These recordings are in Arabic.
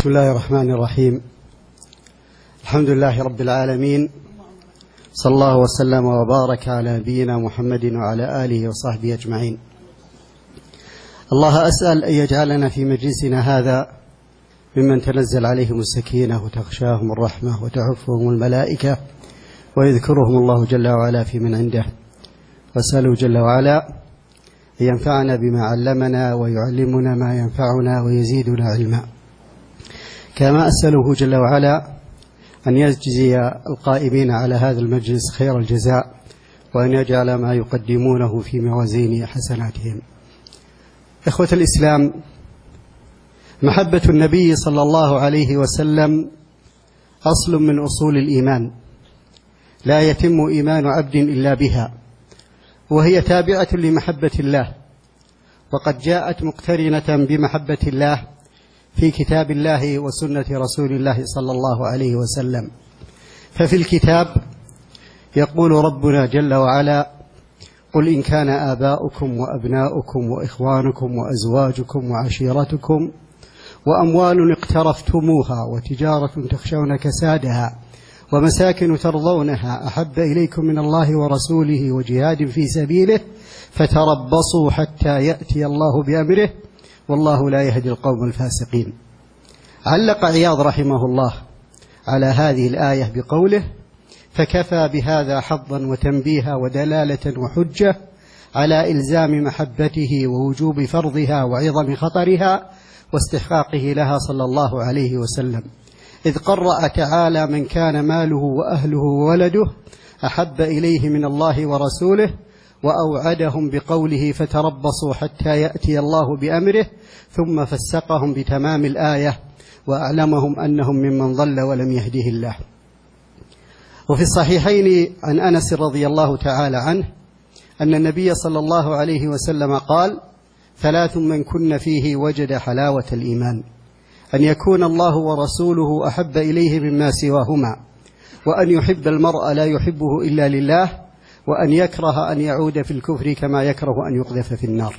بسم الله الرحمن الرحيم. الحمد لله رب العالمين، صلى الله وسلم وبارك على نبينا محمد وعلى آله وصحبه أجمعين. الله أسأل أن يجعلنا في مجلسنا هذا ممن تنزل عليهم السكينة وتغشاهم الرحمة وتعفهم الملائكة ويذكرهم الله جل وعلا في من عنده، وأسأله جل وعلا أن ينفعنا بما علمنا ويعلمنا ما ينفعنا ويزيدنا علما، كما أسأله جل وعلا أن يجزي القائمين على هذا المجلس خير الجزاء، وأن يجعل ما يقدمونه في موازين حسناتهم. إخوة الإسلام، محبة النبي صلى الله عليه وسلم أصل من أصول الإيمان، لا يتم إيمان عبد إلا بها، وهي تابعة لمحبة الله، وقد جاءت مقترنة بمحبة الله في كتاب الله وسنة رسول الله صلى الله عليه وسلم. ففي الكتاب يقول ربنا جل وعلا: قل إن كان آباؤكم وأبناؤكم وإخوانكم وأزواجكم وعشيرتكم وأموال اقترفتموها وتجارة تخشون كسادها ومساكن ترضونها أحب إليكم من الله ورسوله وجهاد في سبيله فتربصوا حتى يأتي الله بأمره والله لا يهدي القوم الفاسقين. علق عياض رحمه الله على هذه الآية بقوله: فكفى بهذا حظا وتنبيها ودلالة وحجة على إلزام محبته ووجوب فرضها وعظم خطرها واستحقاقه لها صلى الله عليه وسلم، إذ قرأ تعالى: من كان ماله وأهله وولده أحب إليه من الله ورسوله، وأوعدهم بقوله: فتربصوا حتى يأتي الله بأمره، ثم فسقهم بتمام الآية وأعلمهم أنهم ممن ضل ولم يهده الله. وفي الصحيحين عن أنس رضي الله تعالى عنه أن النبي صلى الله عليه وسلم قال: ثلاث من كن فيه وجد حلاوة الإيمان: أن يكون الله ورسوله أحب إليه مما سواهما، وأن يحب المرء لا يحبه إلا لله، وأن يكره أن يعود في الكفر كما يكره أن يقذف في النار.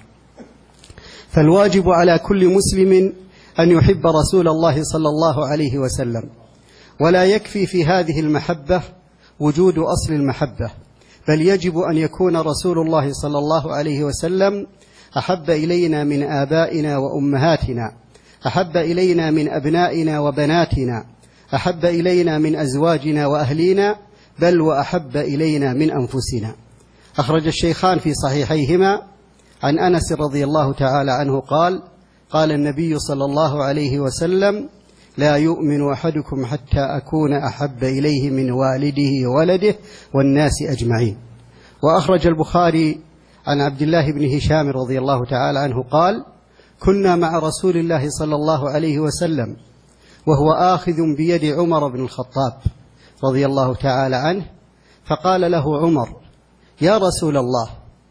فالواجب على كل مسلم أن يحب رسول الله صلى الله عليه وسلم، ولا يكفي في هذه المحبة وجود أصل المحبة، بل يجب أن يكون رسول الله صلى الله عليه وسلم أحب إلينا من آبائنا وأمهاتنا، أحب إلينا من أبنائنا وبناتنا، أحب إلينا من أزواجنا وأهلينا، بل وأحب إلينا من أنفسنا. أخرج الشيخان في صحيحيهما عن أنس رضي الله تعالى عنه قال: قال النبي صلى الله عليه وسلم: لا يؤمن أحدكم حتى أكون أحب إليه من والده وولده والناس أجمعين. وأخرج البخاري عن عبد الله بن هشام رضي الله تعالى عنه قال: كنا مع رسول الله صلى الله عليه وسلم وهو آخذ بيد عمر بن الخطاب رضي الله تعالى عنه، فقال له عمر: يا رسول الله،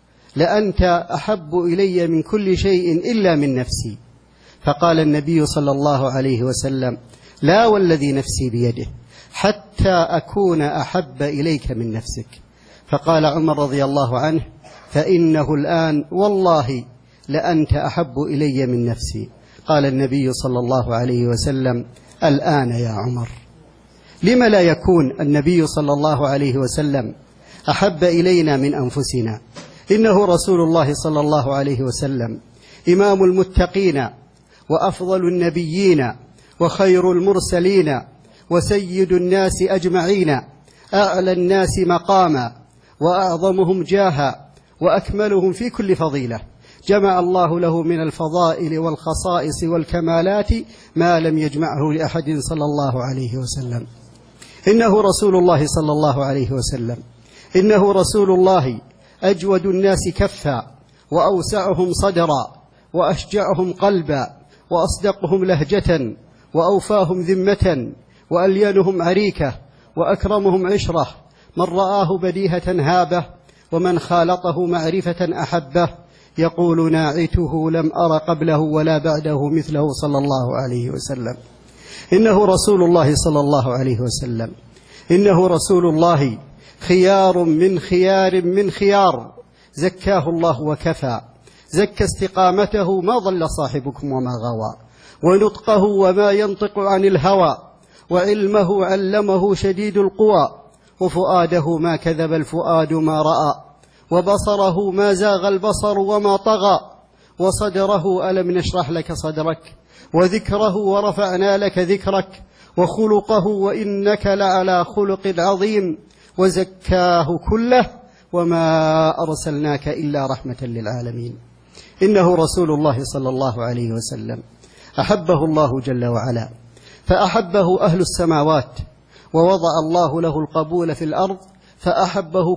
لأنت أحب إلي من كل شيء إلا من نفسي. فقال النبي صلى الله عليه وسلم: لا والذي نفسي بيده، حتى أكون أحب إليك من نفسك. فقال عمر رضي الله عنه: فإنه الآن والله لأنت أحب إلي من نفسي. قال النبي صلى الله عليه وسلم: الآن يا عمر. لما لا يكون النبي صلى الله عليه وسلم أحب إلينا من أنفسنا؟ إنه رسول الله صلى الله عليه وسلم إمام المتقين وأفضل النبيين وخير المرسلين وسيد الناس أجمعين، أعلى الناس مقاما وأعظمهم جاها وأكملهم في كل فضيلة، جمع الله له من الفضائل والخصائص والكمالات ما لم يجمعه لأحد صلى الله عليه وسلم. إنه رسول الله صلى الله عليه وسلم، إنه رسول الله أجود الناس كفا وأوسعهم صدرا وأشجعهم قلبا وأصدقهم لهجة وأوفاهم ذمة وألينهم عريكة وأكرمهم عشرة، من رآه بديهة هابه ومن خالطه معرفة أحبه، يقول ناعته: لم أر قبله ولا بعده مثله صلى الله عليه وسلم. إنه رسول الله صلى الله عليه وسلم، إنه رسول الله خيار من خيار من خيار، زكاه الله وكفى، زكى استقامته ما ضل صاحبكم وما غوى، ونطقه وما ينطق عن الهوى، وعلمه علمه شديد القوى، وفؤاده ما كذب الفؤاد ما رأى، وبصره ما زاغ البصر وما طغى، وصدره ألم نشرح لك صدرك، وذكره ورفعنا لك ذكرك، وخلقه وإنك لعلى خلق عظيم، وزكاه كله، وما أرسلناك إلا رحمة للعالمين. إنه رسول الله صلى الله عليه وسلم أحبه الله جل وعلا، فأحبه أهل السماوات، ووضع الله له القبول في الأرض، فأحبه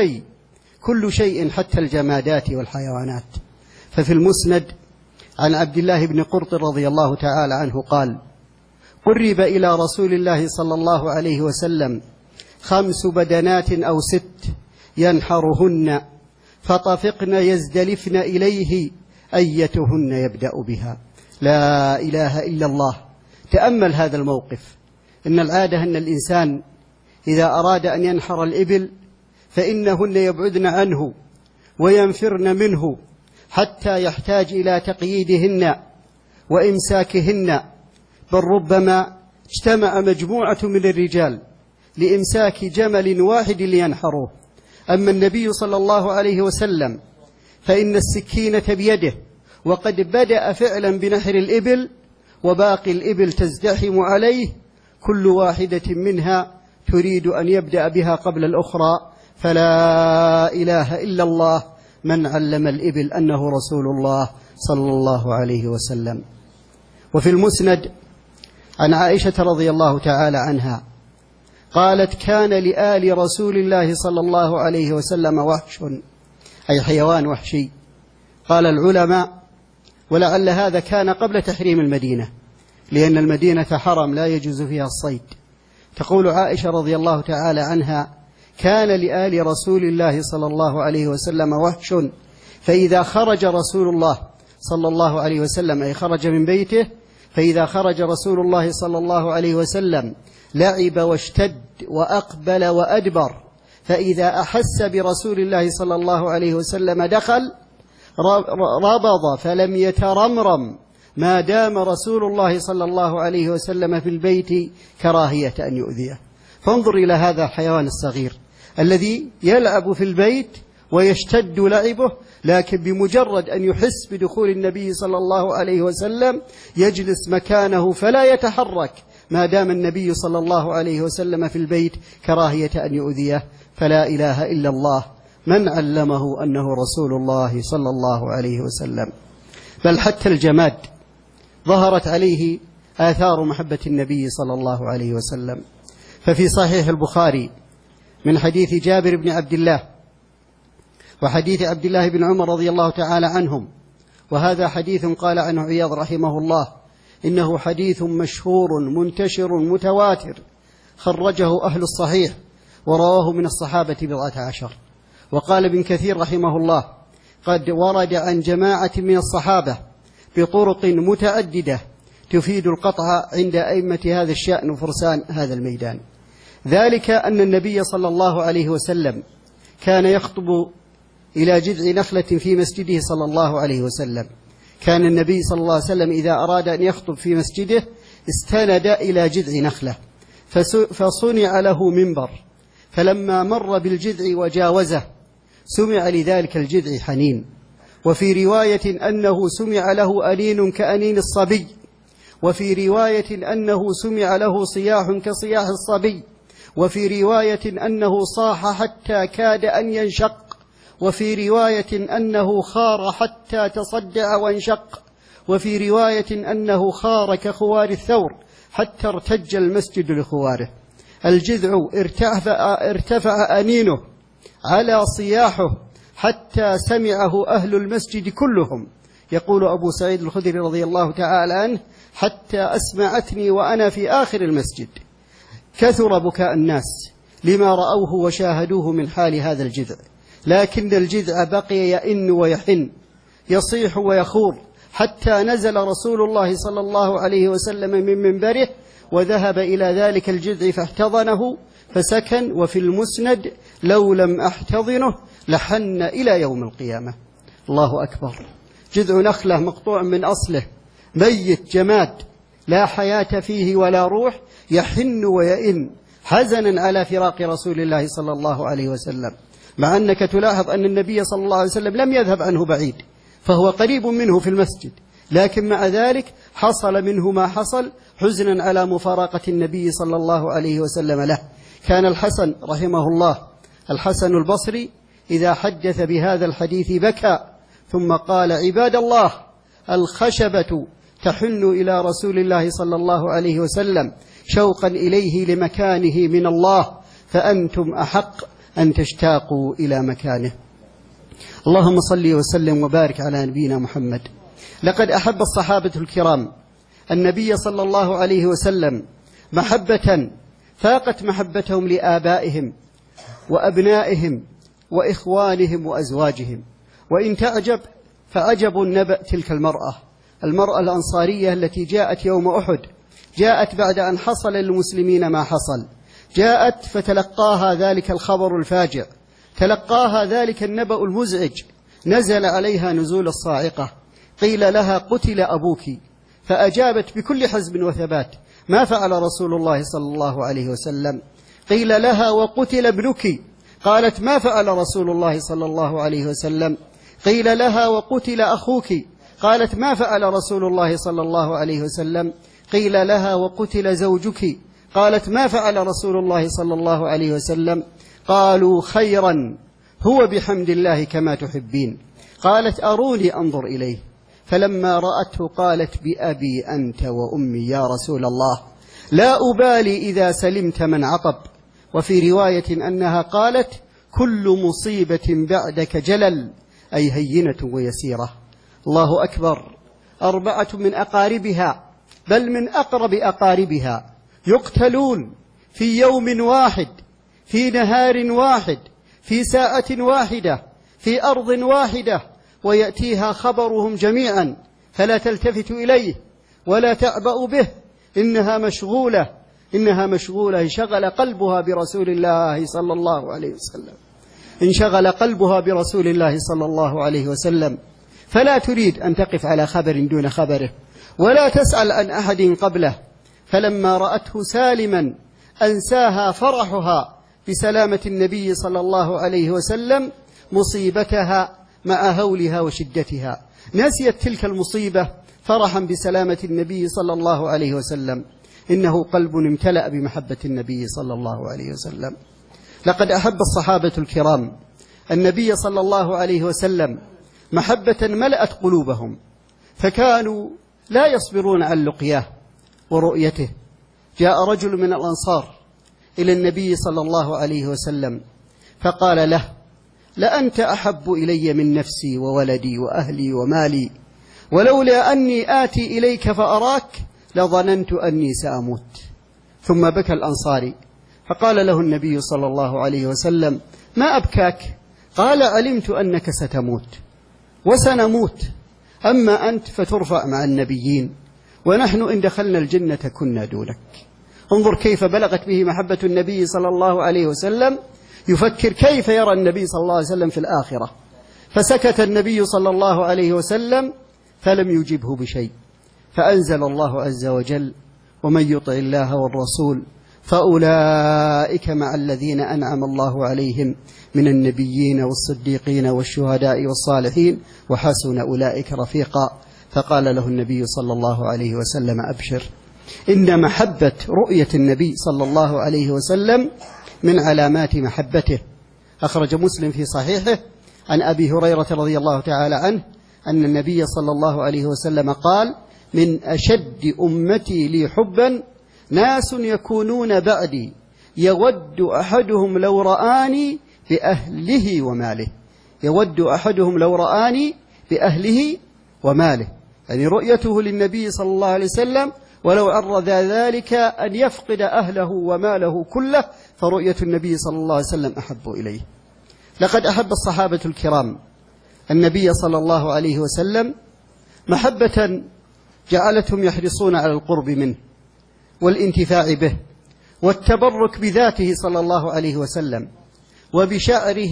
كل شيء حتى الجمادات والحيوانات. ففي المسند عن عبد الله بن قرط رضي الله تعالى عنه قال: قرب إلى رسول الله صلى الله عليه وسلم 5 بدنات أو 6 ينحرهن، فطفقن يزدلفن إليه أيتهن يبدأ بها. لا إله إلا الله. تأمل هذا الموقف. إن العادة أن الإنسان إذا أراد أن ينحر الإبل فإنهن يبعدن عنه وينفرن منه حتى يحتاج إلى تقييدهن وإمساكهن، بل ربما اجتمع مجموعة من الرجال لإمساك جمل واحد لينحروه. أما النبي صلى الله عليه وسلم فإن السكينة بيده، وقد بدأ فعلا بنحر الإبل، وباقي الإبل تزدحم عليه، كل واحدة منها تريد أن يبدأ بها قبل الأخرى. فلا إله إلا الله من علم الإبل أنه رسول الله صلى الله عليه وسلم. وفي المسند عن عائشة رضي الله تعالى عنها قالت: كان لآل رسول الله صلى الله عليه وسلم وحش، أي حيوان وحشي. قال العلماء: ولعل هذا كان قبل تحريم المدينة، لأن المدينة حرم لا يجوز فيها الصيد. تقول عائشة رضي الله تعالى عنها: كان لآل رسول الله صلى الله عليه وسلم وحش، فإذا خرج رسول الله صلى الله عليه وسلم، أي خرج من بيته، فإذا خرج رسول الله صلى الله عليه وسلم لعب واشتد وأقبل وأدبر، فإذا أحس برسول الله صلى الله عليه وسلم دخل ربض فلم يترمرم ما دام رسول الله صلى الله عليه وسلم في البيت كراهية أن يؤذيه. فانظر إلى هذا الحيوان الصغير الذي يلعب في البيت ويشتد لعبه، لكن بمجرد أن يحس بدخول النبي صلى الله عليه وسلم يجلس مكانه فلا يتحرك ما دام النبي صلى الله عليه وسلم في البيت كراهية أن يؤذيه. فلا إله إلا الله من علمه أنه رسول الله صلى الله عليه وسلم. بل حتى الجماد ظهرت عليه آثار محبة النبي صلى الله عليه وسلم. ففي صحيح البخاري من حديث جابر بن عبد الله وحديث عبد الله بن عمر رضي الله تعالى عنهم، وهذا حديث قال عنه عياض رحمه الله: إنه حديث مشهور منتشر متواتر، خرجه أهل الصحيح ورواه من الصحابة 17. وقال ابن كثير رحمه الله: قد ورد عن جماعة من الصحابة بطرق متعددة تفيد القطع عند أئمة هذا الشأن وفرسان هذا الميدان. ذلك أن النبي صلى الله عليه وسلم كان يخطب إلى جذع نخلة في مسجده صلى الله عليه وسلم. كان النبي صلى الله عليه وسلم إذا أراد أن يخطب في مسجده استند إلى جذع نخلة، فصنع له منبر، فلما مر بالجذع وجاوزه سمع لذلك الجذع حنين. وفي رواية أنه سمع له أنين كأنين الصبي، وفي رواية أنه سمع له صياح كصياح الصبي، وفي رواية أنه صاح حتى كاد أن ينشق، وفي رواية أنه خار حتى تصدع وانشق، وفي رواية أنه خار كخوار الثور حتى ارتج المسجد لخواره. الجذع ارتفع أنينه على صياحه حتى سمعه أهل المسجد كلهم. يقول أبو سعيد الخدري رضي الله تعالى عنه: حتى أسمعتني وأنا في آخر المسجد. كثر بكاء الناس لما رأوه وشاهدوه من حال هذا الجذع، لكن الجذع بقي يئن ويحن، يصيح ويخور، حتى نزل رسول الله صلى الله عليه وسلم من منبره وذهب إلى ذلك الجذع فاحتضنه فسكن. وفي المسند: لو لم أحتضنه لحن إلى يوم القيامة. الله أكبر. جذع نخلة مقطوع من أصله ميت جماد لا حياة فيه ولا روح، يحن ويئن حزنا على فراق رسول الله صلى الله عليه وسلم، مع أنك تلاحظ أن النبي صلى الله عليه وسلم لم يذهب عنه بعيد، فهو قريب منه في المسجد، لكن مع ذلك حصل منه ما حصل حزنا على مفارقة النبي صلى الله عليه وسلم له. كان الحسن رحمه الله، الحسن البصري، إذا حدث بهذا الحديث بكى ثم قال: عباد الله، الخشبة تحن إلى رسول الله صلى الله عليه وسلم شوقا إليه لمكانه من الله، فأنتم أحق أن تشتاقوا إلى مكانه. اللهم صل وسلم وبارك على نبينا محمد. لقد أحب الصحابة الكرام النبي صلى الله عليه وسلم محبة فاقت محبتهم لآبائهم وأبنائهم وإخوانهم وأزواجهم. وإن تعجب فعجب نبأ تلك المرأة الأنصارية التي جاءت يوم أحد، جاءت بعد أن حصل للمسلمين ما حصل، جاءت فتلقاها ذلك الخبر الفاجع، تلقاها ذلك النبأ المزعج، نزل عليها نزول الصاعقة. قيل لها: قتل أبوك، فأجابت بكل حزم وثبات: ما فعل رسول الله صلى الله عليه وسلم. قيل لها: وقتل ابنك، قالت: ما فعل رسول الله صلى الله عليه وسلم. قيل لها: وقتل أخوك، قالت: ما فعل رسول الله صلى الله عليه وسلم. قيل لها: وقتل زوجك، قالت: ما فعل رسول الله صلى الله عليه وسلم. قالوا: خيرا، هو بحمد الله كما تحبين. قالت: أروني أنظر إليه. فلما رأته قالت: بأبي أنت وأمي يا رسول الله، لا أبالي إذا سلمت من عطب. وفي رواية أنها قالت: كل مصيبة بعدك جلل، أي هينة ويسيرة. الله أكبر. 4 من أقاربها، بل من أقرب أقاربها، يقتلون في يوم واحد، في نهار واحد، في ساعة واحدة، في أرض واحدة، ويأتيها خبرهم جميعا، فلا تلتفت إليه ولا تعبأ به. إنها مشغولة، انشغل قلبها برسول الله صلى الله عليه وسلم، انشغل قلبها برسول الله صلى الله عليه وسلم، فلا تريد أن تقف على خبر دون خبره، ولا تسأل عن أحد قبله. فلما رأته سالما أنساها فرحها بسلامة النبي صلى الله عليه وسلم مصيبتها مع هولها وشدتها، نسيت تلك المصيبة فرحا بسلامة النبي صلى الله عليه وسلم. إنه قلب امتلأ بمحبة النبي صلى الله عليه وسلم. لقد أحب الصحابة الكرام النبي صلى الله عليه وسلم محبة ملأت قلوبهم، فكانوا لا يصبرون عن لقياه ورؤيته. جاء رجل من الأنصار إلى النبي صلى الله عليه وسلم فقال له: لأنت أحب إلي من نفسي وولدي وأهلي ومالي، ولولا أني آتي إليك فأراك لظننت أني سأموت. ثم بكى الأنصاري، فقال له النبي صلى الله عليه وسلم: ما أبكاك؟ قال: علمت أنك ستموت وسنموت، أما أنت فترفع مع النبيين، ونحن إن دخلنا الجنة كنا دونك. انظر كيف بلغت به محبة النبي صلى الله عليه وسلم، يفكر كيف يرى النبي صلى الله عليه وسلم في الآخرة. فسكت النبي صلى الله عليه وسلم فلم يجبه بشيء، فأنزل الله عز وجل: ومن يطع الله والرسول فأولئك مع الذين أنعم الله عليهم من النبيين والصديقين والشهداء والصالحين وحسن أولئك رفيقا. فقال له النبي صلى الله عليه وسلم: أبشر، إن محبة رؤية النبي صلى الله عليه وسلم من علامات محبته. أخرج مسلم في صحيحه عن أبي هريرة رضي الله تعالى عنه أن النبي صلى الله عليه وسلم قال: من أشد أمتي لي حبا ناس يكونون بعدي يود أحدهم لو رآني بأهله وماله. يود أحدهم لو رآني بأهله وماله، يعني رؤيته للنبي صلى الله عليه وسلم، ولو عرض ذلك أن يفقد أهله وماله كله، فرؤية النبي صلى الله عليه وسلم أحب إليه. لقد أحب الصحابة الكرام النبي صلى الله عليه وسلم محبة جعلتهم يحرصون على القرب منه والانتفاع به والتبرك بذاته صلى الله عليه وسلم وبشعره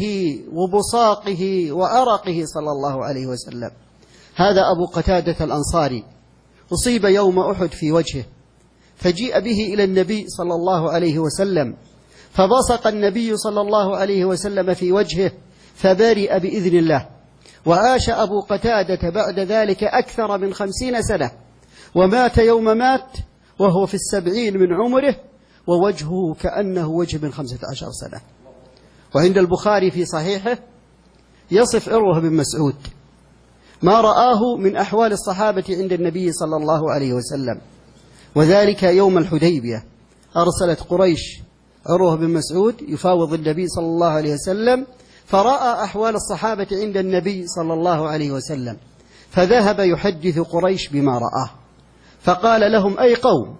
وبصاقه وعرقه صلى الله عليه وسلم. هذا أبو قتادة الأنصاري، أصيب يوم أحد في وجهه، فجيء به إلى النبي صلى الله عليه وسلم، فبصق النبي صلى الله عليه وسلم في وجهه فبرئ بإذن الله. وعاش أبو قتادة بعد ذلك أكثر من 50 سنة، ومات يوم مات وهو في 70 من عمره، ووجهه كأنه وجه من 15 سنة. وعند البخاري في صحيحه يصف عروة بن مسعود ما رآه من أحوال الصحابة عند النبي صلى الله عليه وسلم، وذلك يوم الحديبية أرسلت قريش عروة بن مسعود يفاوض النبي صلى الله عليه وسلم، فرأى أحوال الصحابة عند النبي صلى الله عليه وسلم، فذهب يحدث قريش بما رآه، فقال لهم: أي قوم،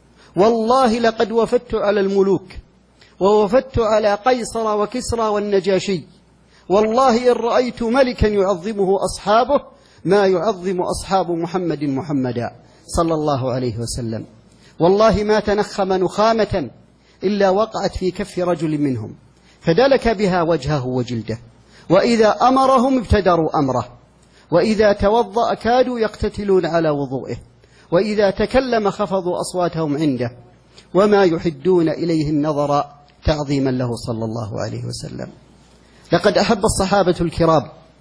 والله لقد وفدت على الملوك، ووفدت على قيصر وكسرى والنجاشي، والله إن رأيت ملكا يعظمه أصحابه ما يعظم أصحاب محمدا صلى الله عليه وسلم، والله ما تنخم نخامة إلا وقعت في كف رجل منهم فدلك بها وجهه وجلده، وإذا أمرهم ابتدروا أمره، وإذا توضأ كادوا يقتتلون على وضوئه، وإذا تكلم خفضوا أصواتهم عنده، وما يحدون إليه النظر تعظيما له صلى الله عليه وسلم. لقد أحب الصحابة الكرام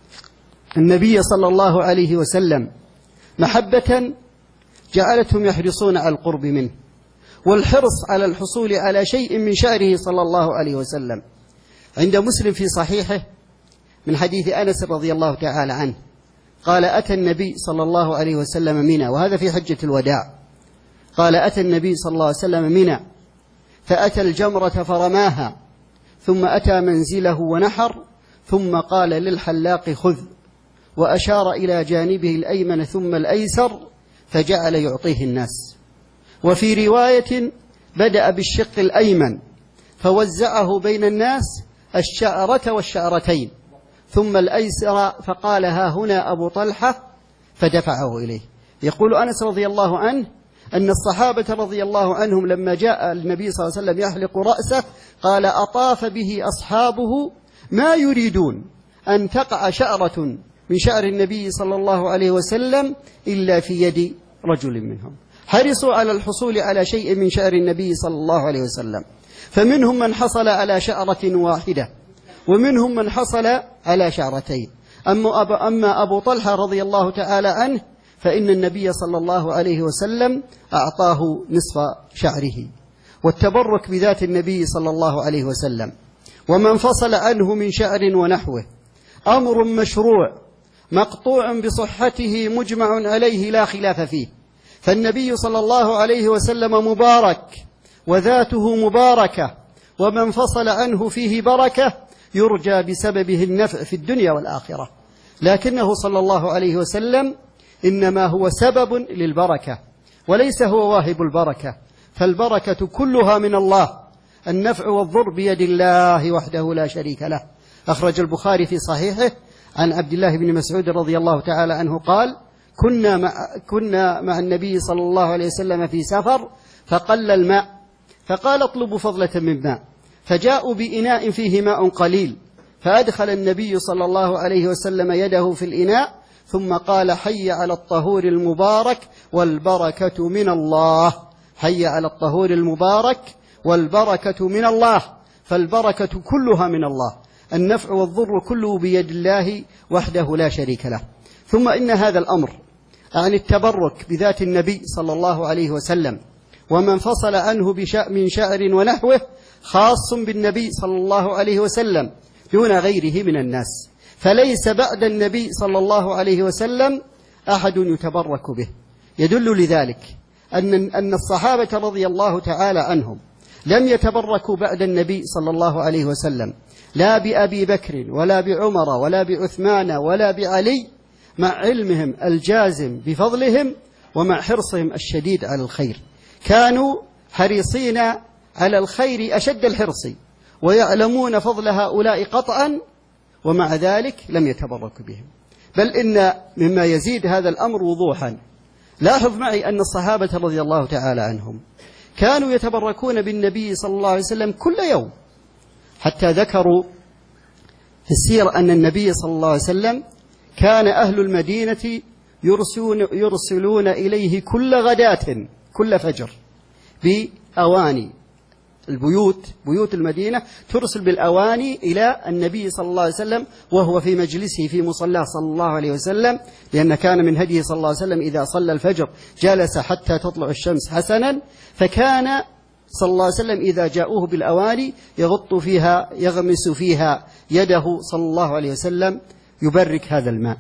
النبي صلى الله عليه وسلم محبة جعلتهم يحرصون على القرب منه، والحرص على الحصول على شيء من شعره صلى الله عليه وسلم. عند مسلم في صحيحه من حديث أنس رضي الله تعالى عنه قال: أتى النبي صلى الله عليه وسلم منى، وهذا في حجة الوداع، قال: أتى النبي صلى الله عليه وسلم منى فأتى الجمرة فرماها، ثم أتى منزله ونحر، ثم قال للحلاق: خذ، وأشار إلى جانبه الأيمن ثم الأيسر، فجعل يعطيه الناس. وفي رواية بدأ بالشق الأيمن فوزعه بين الناس الشعرة والشعرتين، ثم الأيسر فقال: ها هنا أبو طلحة، فدفعه إليه. يقول أنس رضي الله عنه أن الصحابة رضي الله عنهم لما جاء النبي صلى الله عليه وسلم يحلق رأسه قال: أطاف به أصحابه ما يريدون أن تقع شعرة من شعر النبي صلى الله عليه وسلم إلا في يد رجل منهم. حرصوا على الحصول على شيء من شعر النبي صلى الله عليه وسلم، فمنهم من حصل على شعرة واحدة، ومنهم من حصل على شعرتين. أما أبو طلحة رضي الله تعالى عنه فإن النبي صلى الله عليه وسلم أعطاه نصف شعره. والتبرك بذات النبي صلى الله عليه وسلم ومن فصل عنه من شعر ونحوه أمر مشروع مقطوع بصحته مجمع عليه لا خلاف فيه، فالنبي صلى الله عليه وسلم مبارك وذاته مباركة، ومن فصل عنه فيه بركة يرجى بسببه النفع في الدنيا والآخرة، لكنه صلى الله عليه وسلم إنما هو سبب للبركة وليس هو واهب البركة، فالبركة كلها من الله، النفع والضر بيد الله وحده لا شريك له. أخرج البخاري في صحيحه عن عبد الله بن مسعود رضي الله تعالى عنه قال: كنا مع النبي صلى الله عليه وسلم في سفر فقل الماء، فقال: اطلبوا فضلة من ماء، فجاءوا بإناء فيه ماء قليل، فأدخل النبي صلى الله عليه وسلم يده في الإناء ثم قال: حي على الطهور المبارك والبركة من الله، حي على الطهور المبارك والبركة من الله، فالبركة كلها من الله، النفع والضر كله بيد الله وحده لا شريك له. ثم إن هذا الأمر عن التبرك بذات النبي صلى الله عليه وسلم ومن فصل عنه من شعر ونحوه خاص بالنبي صلى الله عليه وسلم دون غيره من الناس، فليس بعد النبي صلى الله عليه وسلم أحد يتبرك به. يدل لذلك أن الصحابة رضي الله تعالى عنهم لم يتبركوا بعد النبي صلى الله عليه وسلم لا بأبي بكر ولا بعمر ولا بعثمان ولا بعلي، مع علمهم الجازم بفضلهم ومع حرصهم الشديد على الخير، كانوا حريصين على الخير أشد الحرص ويعلمون فضل هؤلاء قطعا، ومع ذلك لم يتبركوا بهم. بل إن مما يزيد هذا الأمر وضوحا، لاحظ معي أن الصحابة رضي الله تعالى عنهم كانوا يتبركون بالنبي صلى الله عليه وسلم كل يوم، حتى ذكروا في السير أن النبي صلى الله عليه وسلم كان أهل المدينة يرسلون إليه كل غداة كل فجر بأواني. بيوت المدينة ترسل بالأواني إلى النبي صلى الله عليه وسلم وهو في مجلسه في مصلاه صلى الله عليه وسلم، لأن كان من هديه صلى الله عليه وسلم إذا صلى الفجر جلس حتى تطلع الشمس حسنا، فكان صلى الله عليه وسلم إذا جاءوه بالأواني يغمس فيها يده صلى الله عليه وسلم يبرك هذا الماء.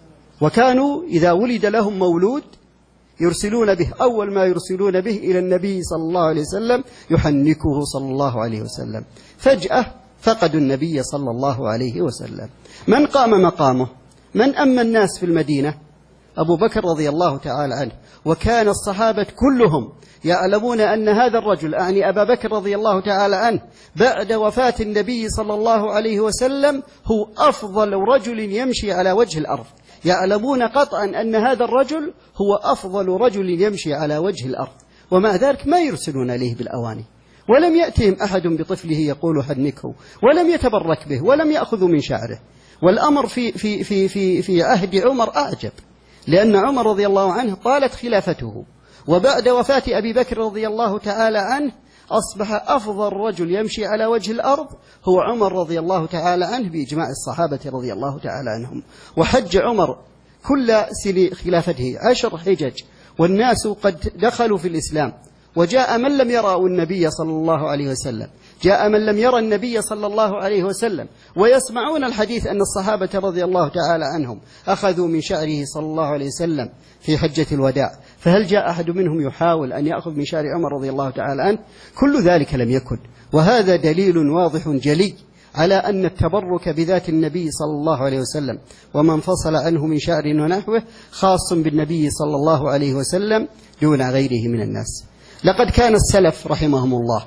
وكانوا إذا ولد لهم مولود يرسلون به، أول ما يرسلون به إلى النبي صلى الله عليه وسلم يحنكه صلى الله عليه وسلم. فجأة فقدوا النبي صلى الله عليه وسلم. من قام مقامه؟ من أما الناس في المدينة؟ أبو بكر رضي الله تعالى عنه. وكان الصحابة كلهم يعلمون أن هذا الرجل، أعني أبا بكر رضي الله تعالى عنه، بعد وفاة النبي صلى الله عليه وسلم هو أفضل رجل يمشي على وجه الأرض. يعلمون قطعا أن هذا الرجل هو أفضل رجل يمشي على وجه الأرض، ومع ذلك ما يرسلون إليه بالأواني، ولم يأتهم أحد بطفله يقول حنكه، ولم يتبرك به، ولم يأخذوا من شعره. والأمر في عهد عمر أعجب، لأن عمر رضي الله عنه طالت خلافته، وبعد وفاة أبي بكر رضي الله تعالى عنه أصبح أفضل رجل يمشي على وجه الأرض هو عمر رضي الله تعالى عنه بإجماع الصحابة رضي الله تعالى عنهم. وحج عمر كل سنة خلافته 10 حجج، والناس قد دخلوا في الإسلام، وجاء من لم يروا النبي صلى الله عليه وسلم، جاء من لم يرى النبي صلى الله عليه وسلم، ويسمعون الحديث أن الصحابة رضي الله تعالى عنهم أخذوا من شعره صلى الله عليه وسلم في حجة الوداع. فهل جاء أحد منهم يحاول أن يأخذ من شعر عمر رضي الله تعالى عنه؟ كل ذلك لم يكن. وهذا دليل واضح جلي على أن التبرك بذات النبي صلى الله عليه وسلم وما انفصل عنه من شعر ونحوه خاص بالنبي صلى الله عليه وسلم دون غيره من الناس. لقد كان السلف رحمهم الله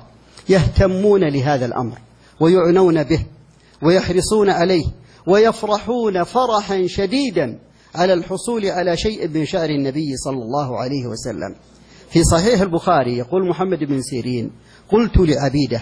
يهتمون لهذا الأمر ويعنون به ويحرصون عليه ويفرحون فرحا شديدا على الحصول على شيء من شعر النبي صلى الله عليه وسلم. في صحيح البخاري يقول محمد بن سيرين: قلت لعبيدة: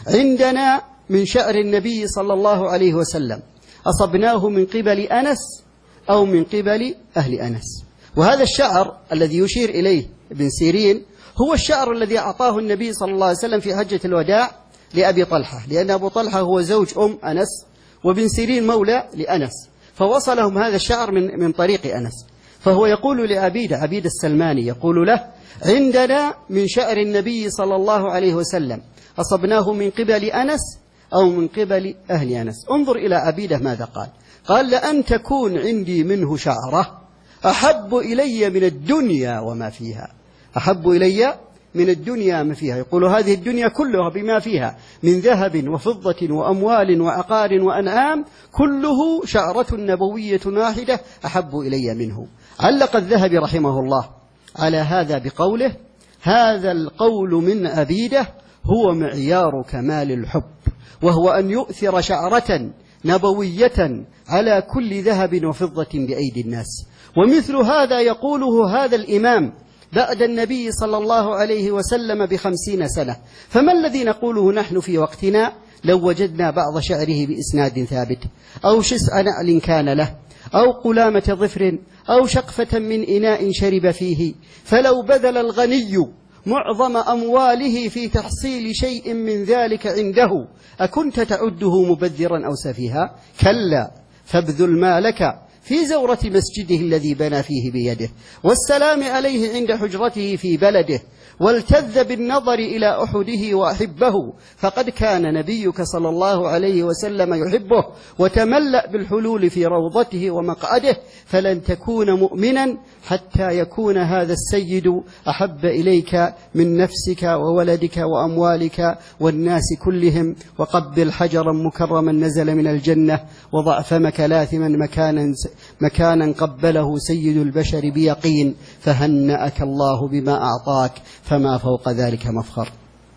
عندنا من شعر النبي صلى الله عليه وسلم أصبناه من قبل أنس أو من قبل أهل أنس. وهذا الشعر الذي يشير إليه ابن سيرين هو الشعر الذي أعطاه النبي صلى الله عليه وسلم في حجة الوداع لأبي طلحة، لأن أبو طلحة هو زوج أنس، وابن سيرين مولى لأنس، فوصلهم هذا الشعر من طريق أنس. فهو يقول لعبيدة السلماني، يقول له: عندنا من شعر النبي صلى الله عليه وسلم أصبناه من قبل أنس أو من قبل أهل أنس. انظر إلى عبيدة ماذا قال: قال: لأن تكون عندي منه شعرة أحب إلي من الدنيا وما فيها. أحب إلي من الدنيا ما فيها. يقول هذه الدنيا كلها بما فيها من ذهب وفضة وأموال وعقار وأنعام كله شعرة نبوية واحدة أحب إلي منه. علق الذهبي رحمه الله على هذا بقوله: هذا القول من عبيدة هو معيار كمال الحب، وهو أن يؤثر شعرة نبوية على كل ذهب وفضة بأيدي الناس. ومثل هذا يقوله هذا الإمام بعد النبي صلى الله عليه وسلم ب50 سنة. فما الذي نقوله نحن في وقتنا لو وجدنا بعض شعره بإسناد ثابت، أو شسع نعل كان له، أو قلامة ظفر، أو شقفة من إناء شرب فيه، فلو بذل الغني معظم أمواله في تحصيل شيء من ذلك عنده أكنت تعده مبذرا أو سفيها؟ كلا، فابذل مالك في زورة مسجده الذي بنى فيه بيده، والسلام عليه عند حجرته في بلده، والتذ بالنظر إلى أحده وأحبه، فقد كان نبيك صلى الله عليه وسلم يحبه، وتملأ بالحلول في روضته ومقعده، فلن تكون مؤمنا حتى يكون هذا السيد أحب إليك من نفسك وولدك وأموالك والناس كلهم. وقبل حجرا مكرما نزل من الجنة، وضع فمك لاثما مكانا قبله سيد البشر بيقين، فهنأك الله بما أعطاك، فما فوق ذلك مفخر.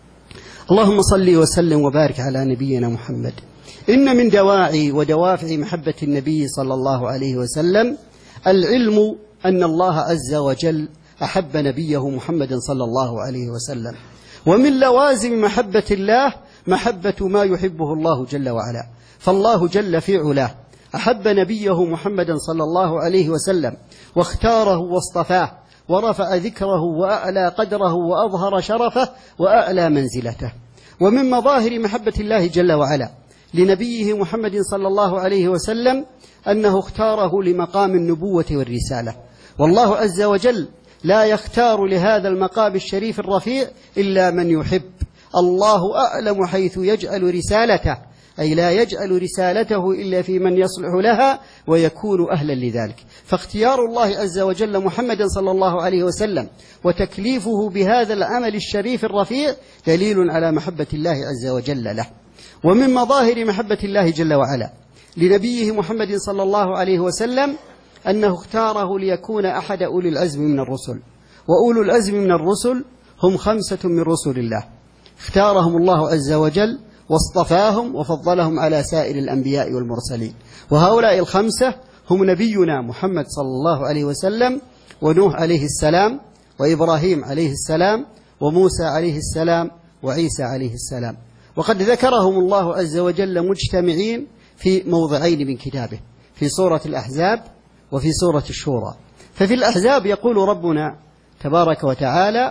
اللهم صل وسلم وبارك على نبينا محمد. إن من دواعي ودوافع محبة النبي صلى الله عليه وسلم العلم أن الله عز وجل أحب نبيه محمد صلى الله عليه وسلم. ومن لوازم محبة الله محبة ما يحبه الله جل وعلا. فالله جل في علاه أحب نبيه محمدا صلى الله عليه وسلم واختاره واصطفاه ورفع ذكره وأعلى قدره وأظهر شرفه وأعلى منزلته. ومن مظاهر محبة الله جل وعلا لنبيه محمد صلى الله عليه وسلم أنه اختاره لمقام النبوة والرسالة، والله عز وجل لا يختار لهذا المقام الشريف الرفيع إلا من يحب. الله أعلم حيث يجعل رسالته، أي لا يجعل رسالته إلا في من يصلح لها ويكون أهلا لذلك. فاختيار الله عز وجل محمدا صلى الله عليه وسلم وتكليفه بهذا العمل الشريف الرفيع دليل على محبة الله عز وجل له. ومن مظاهر محبة الله جل وعلا لنبيه محمد صلى الله عليه وسلم أنه اختاره ليكون أحد أولي العزم من الرسل، وأولو العزم من الرسل هم 5 من رسل الله، اختارهم الله عز وجل واصطفاهم وفضلهم على سائر الأنبياء والمرسلين. وهؤلاء 5 هم نبينا محمد صلى الله عليه وسلم، ونوح عليه السلام، وإبراهيم عليه السلام، وموسى عليه السلام، وعيسى عليه السلام. وقد ذكرهم الله عز وجل مجتمعين في موضعين من كتابه، في سورة الأحزاب وفي سورة الشورى. ففي الأحزاب يقول ربنا تبارك وتعالى: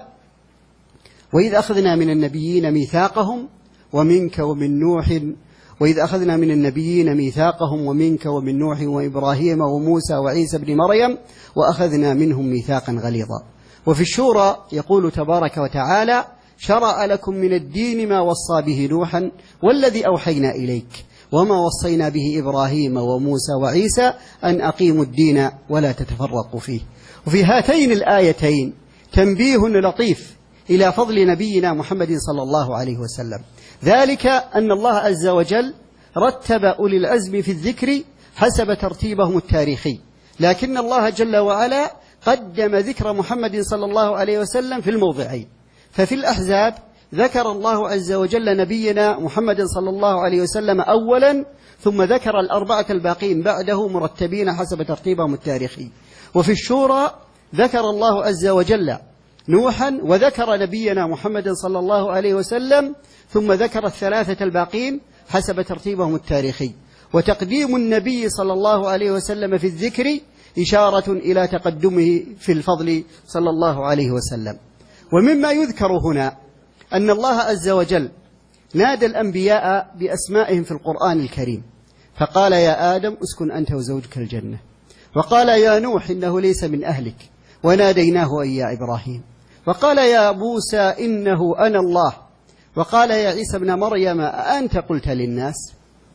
وإذ أخذنا من النبيين ميثاقهم ومنك ومن نوح، وإذ أخذنا من النبيين ميثاقهم ومنك ومن نوح وإبراهيم وموسى وعيسى بن مريم وأخذنا منهم ميثاقا غليظا. وفي الشورى يقول تبارك وتعالى: شرع لكم من الدين ما وصى به نوحا والذي أوحينا إليك وما وصينا به إبراهيم وموسى وعيسى أن أقيموا الدين ولا تتفرقوا فيه. وفي هاتين الآيتين تنبيه لطيف إلى فضل نبينا محمد صلى الله عليه وسلم، ذلك أن الله عز وجل رتب أولي العزم في الذكر حسب ترتيبهم التاريخي، لكن الله جل وعلا قدم ذكر محمد صلى الله عليه وسلم في الموضعين. ففي الأحزاب ذكر الله عز وجل نبينا محمد صلى الله عليه وسلم أولا، ثم ذكر 4 الباقين بعده مرتبين حسب ترتيبهم التاريخي. وفي الشورى ذكر الله عز وجل نوحا وذكر نبينا محمد صلى الله عليه وسلم، ثم ذكر 3 الباقين حسب ترتيبهم التاريخي. وتقديم النبي صلى الله عليه وسلم في الذكر إشارة إلى تقدمه في الفضل صلى الله عليه وسلم. ومما يذكر هنا أن الله عز وجل نادى الأنبياء بأسمائهم في القرآن الكريم، فقال: يا آدم اسكن أنت وزوجك الجنة، وقال: يا نوح إنه ليس من أهلك، وناديناه أي يا إبراهيم، وقال: يا موسى إنه أنا الله، وقال: يا عيسى ابن مريم أأنت قلت للناس.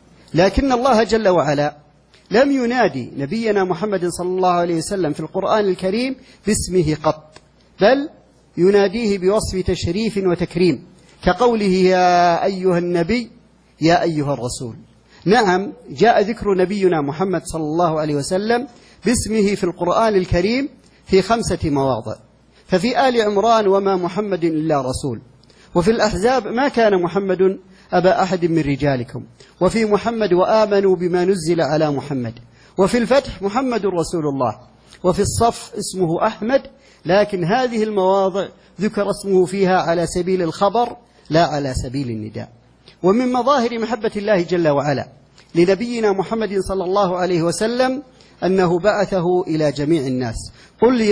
لكن الله جل وعلا لم ينادي نبينا محمد صلى الله عليه وسلم في القرآن الكريم باسمه قط، بل يناديه بوصف تشريف وتكريم، كقوله: يا أيها النبي، يا أيها الرسول. نعم، جاء ذكر نبينا محمد صلى الله عليه وسلم باسمه في القرآن الكريم في 5 مواضع. ففي آل عمران: وما محمد إلا رسول. وفي الأحزاب: ما كان محمد أبا أحد من رجالكم. وفي محمد: وآمنوا بما نزل على محمد. وفي الفتح: محمد رسول الله. وفي الصف اسمه أحمد، لكن هذه المواضع ذكر اسمه فيها على سبيل الخبر لا على سبيل النداء. ومن مظاهر محبة الله جل وعلا لنبينا محمد صلى الله عليه وسلم أنه بعثه إلى جميع الناس: قل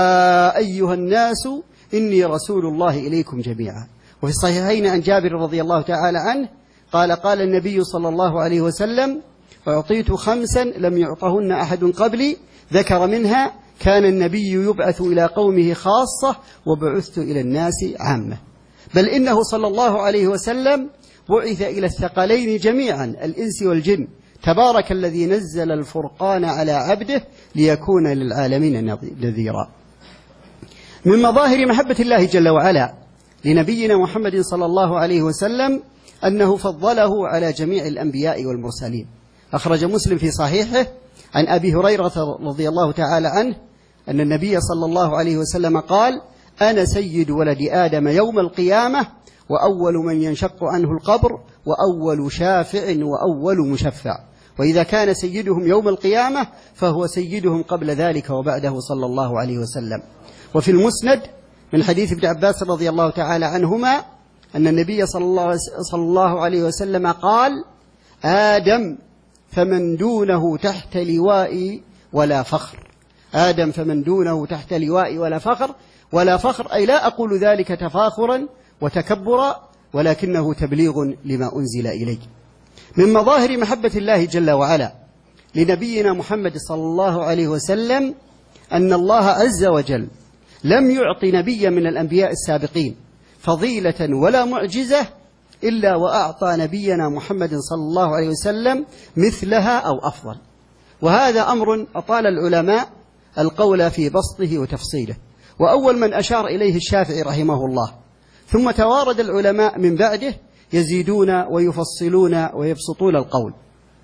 يا أيها الناس إني رسول الله إليكم جميعا. وفي الصحيحين عن جابر رضي الله تعالى عنه قال: قال النبي صلى الله عليه وسلم: أعطيت 5 لم يعطهن أحد قبلي، ذكر منها: كان النبي يبعث إلى قومه خاصة وبعثت إلى الناس عامة. بل إنه صلى الله عليه وسلم بعث إلى الثقلين جميعا، الإنس والجن. تبارك الذي نزل الفرقان على عبده ليكون للعالمين نذيرا. من مظاهر محبة الله جل وعلا لنبينا محمد صلى الله عليه وسلم أنه فضله على جميع الأنبياء والمرسلين. أخرج مسلم في صحيحه عن أبي هريرة رضي الله تعالى عنه أن النبي صلى الله عليه وسلم قال: أنا سيد ولد آدم يوم القيامة، وأول من ينشق عنه القبر، وأول شافع وأول مشفع. وإذا كان سيدهم يوم القيامة فهو سيدهم قبل ذلك وبعده صلى الله عليه وسلم. وفي المسند من حديث ابن عباس رضي الله تعالى عنهما أن النبي صلى الله عليه وسلم قال: آدم فمن دونه تحت لوائي ولا فخر. آدم فمن دونه تحت لوائي ولا فخر أي لا أقول ذلك تفاخرا وتكبرا، ولكنه تبليغ لما أنزل إليه. من مظاهر محبة الله جل وعلا لنبينا محمد صلى الله عليه وسلم أن الله عز وجل لم يعط نبيا من الأنبياء السابقين فضيلة ولا معجزة إلا وأعطى نبينا محمد صلى الله عليه وسلم مثلها أو أفضل. وهذا أمر أطال العلماء القول في بسطه وتفصيله، وأول من أشار إليه الشافعي رحمه الله، ثم توارد العلماء من بعده يزيدون ويفصلون ويبسطون القول.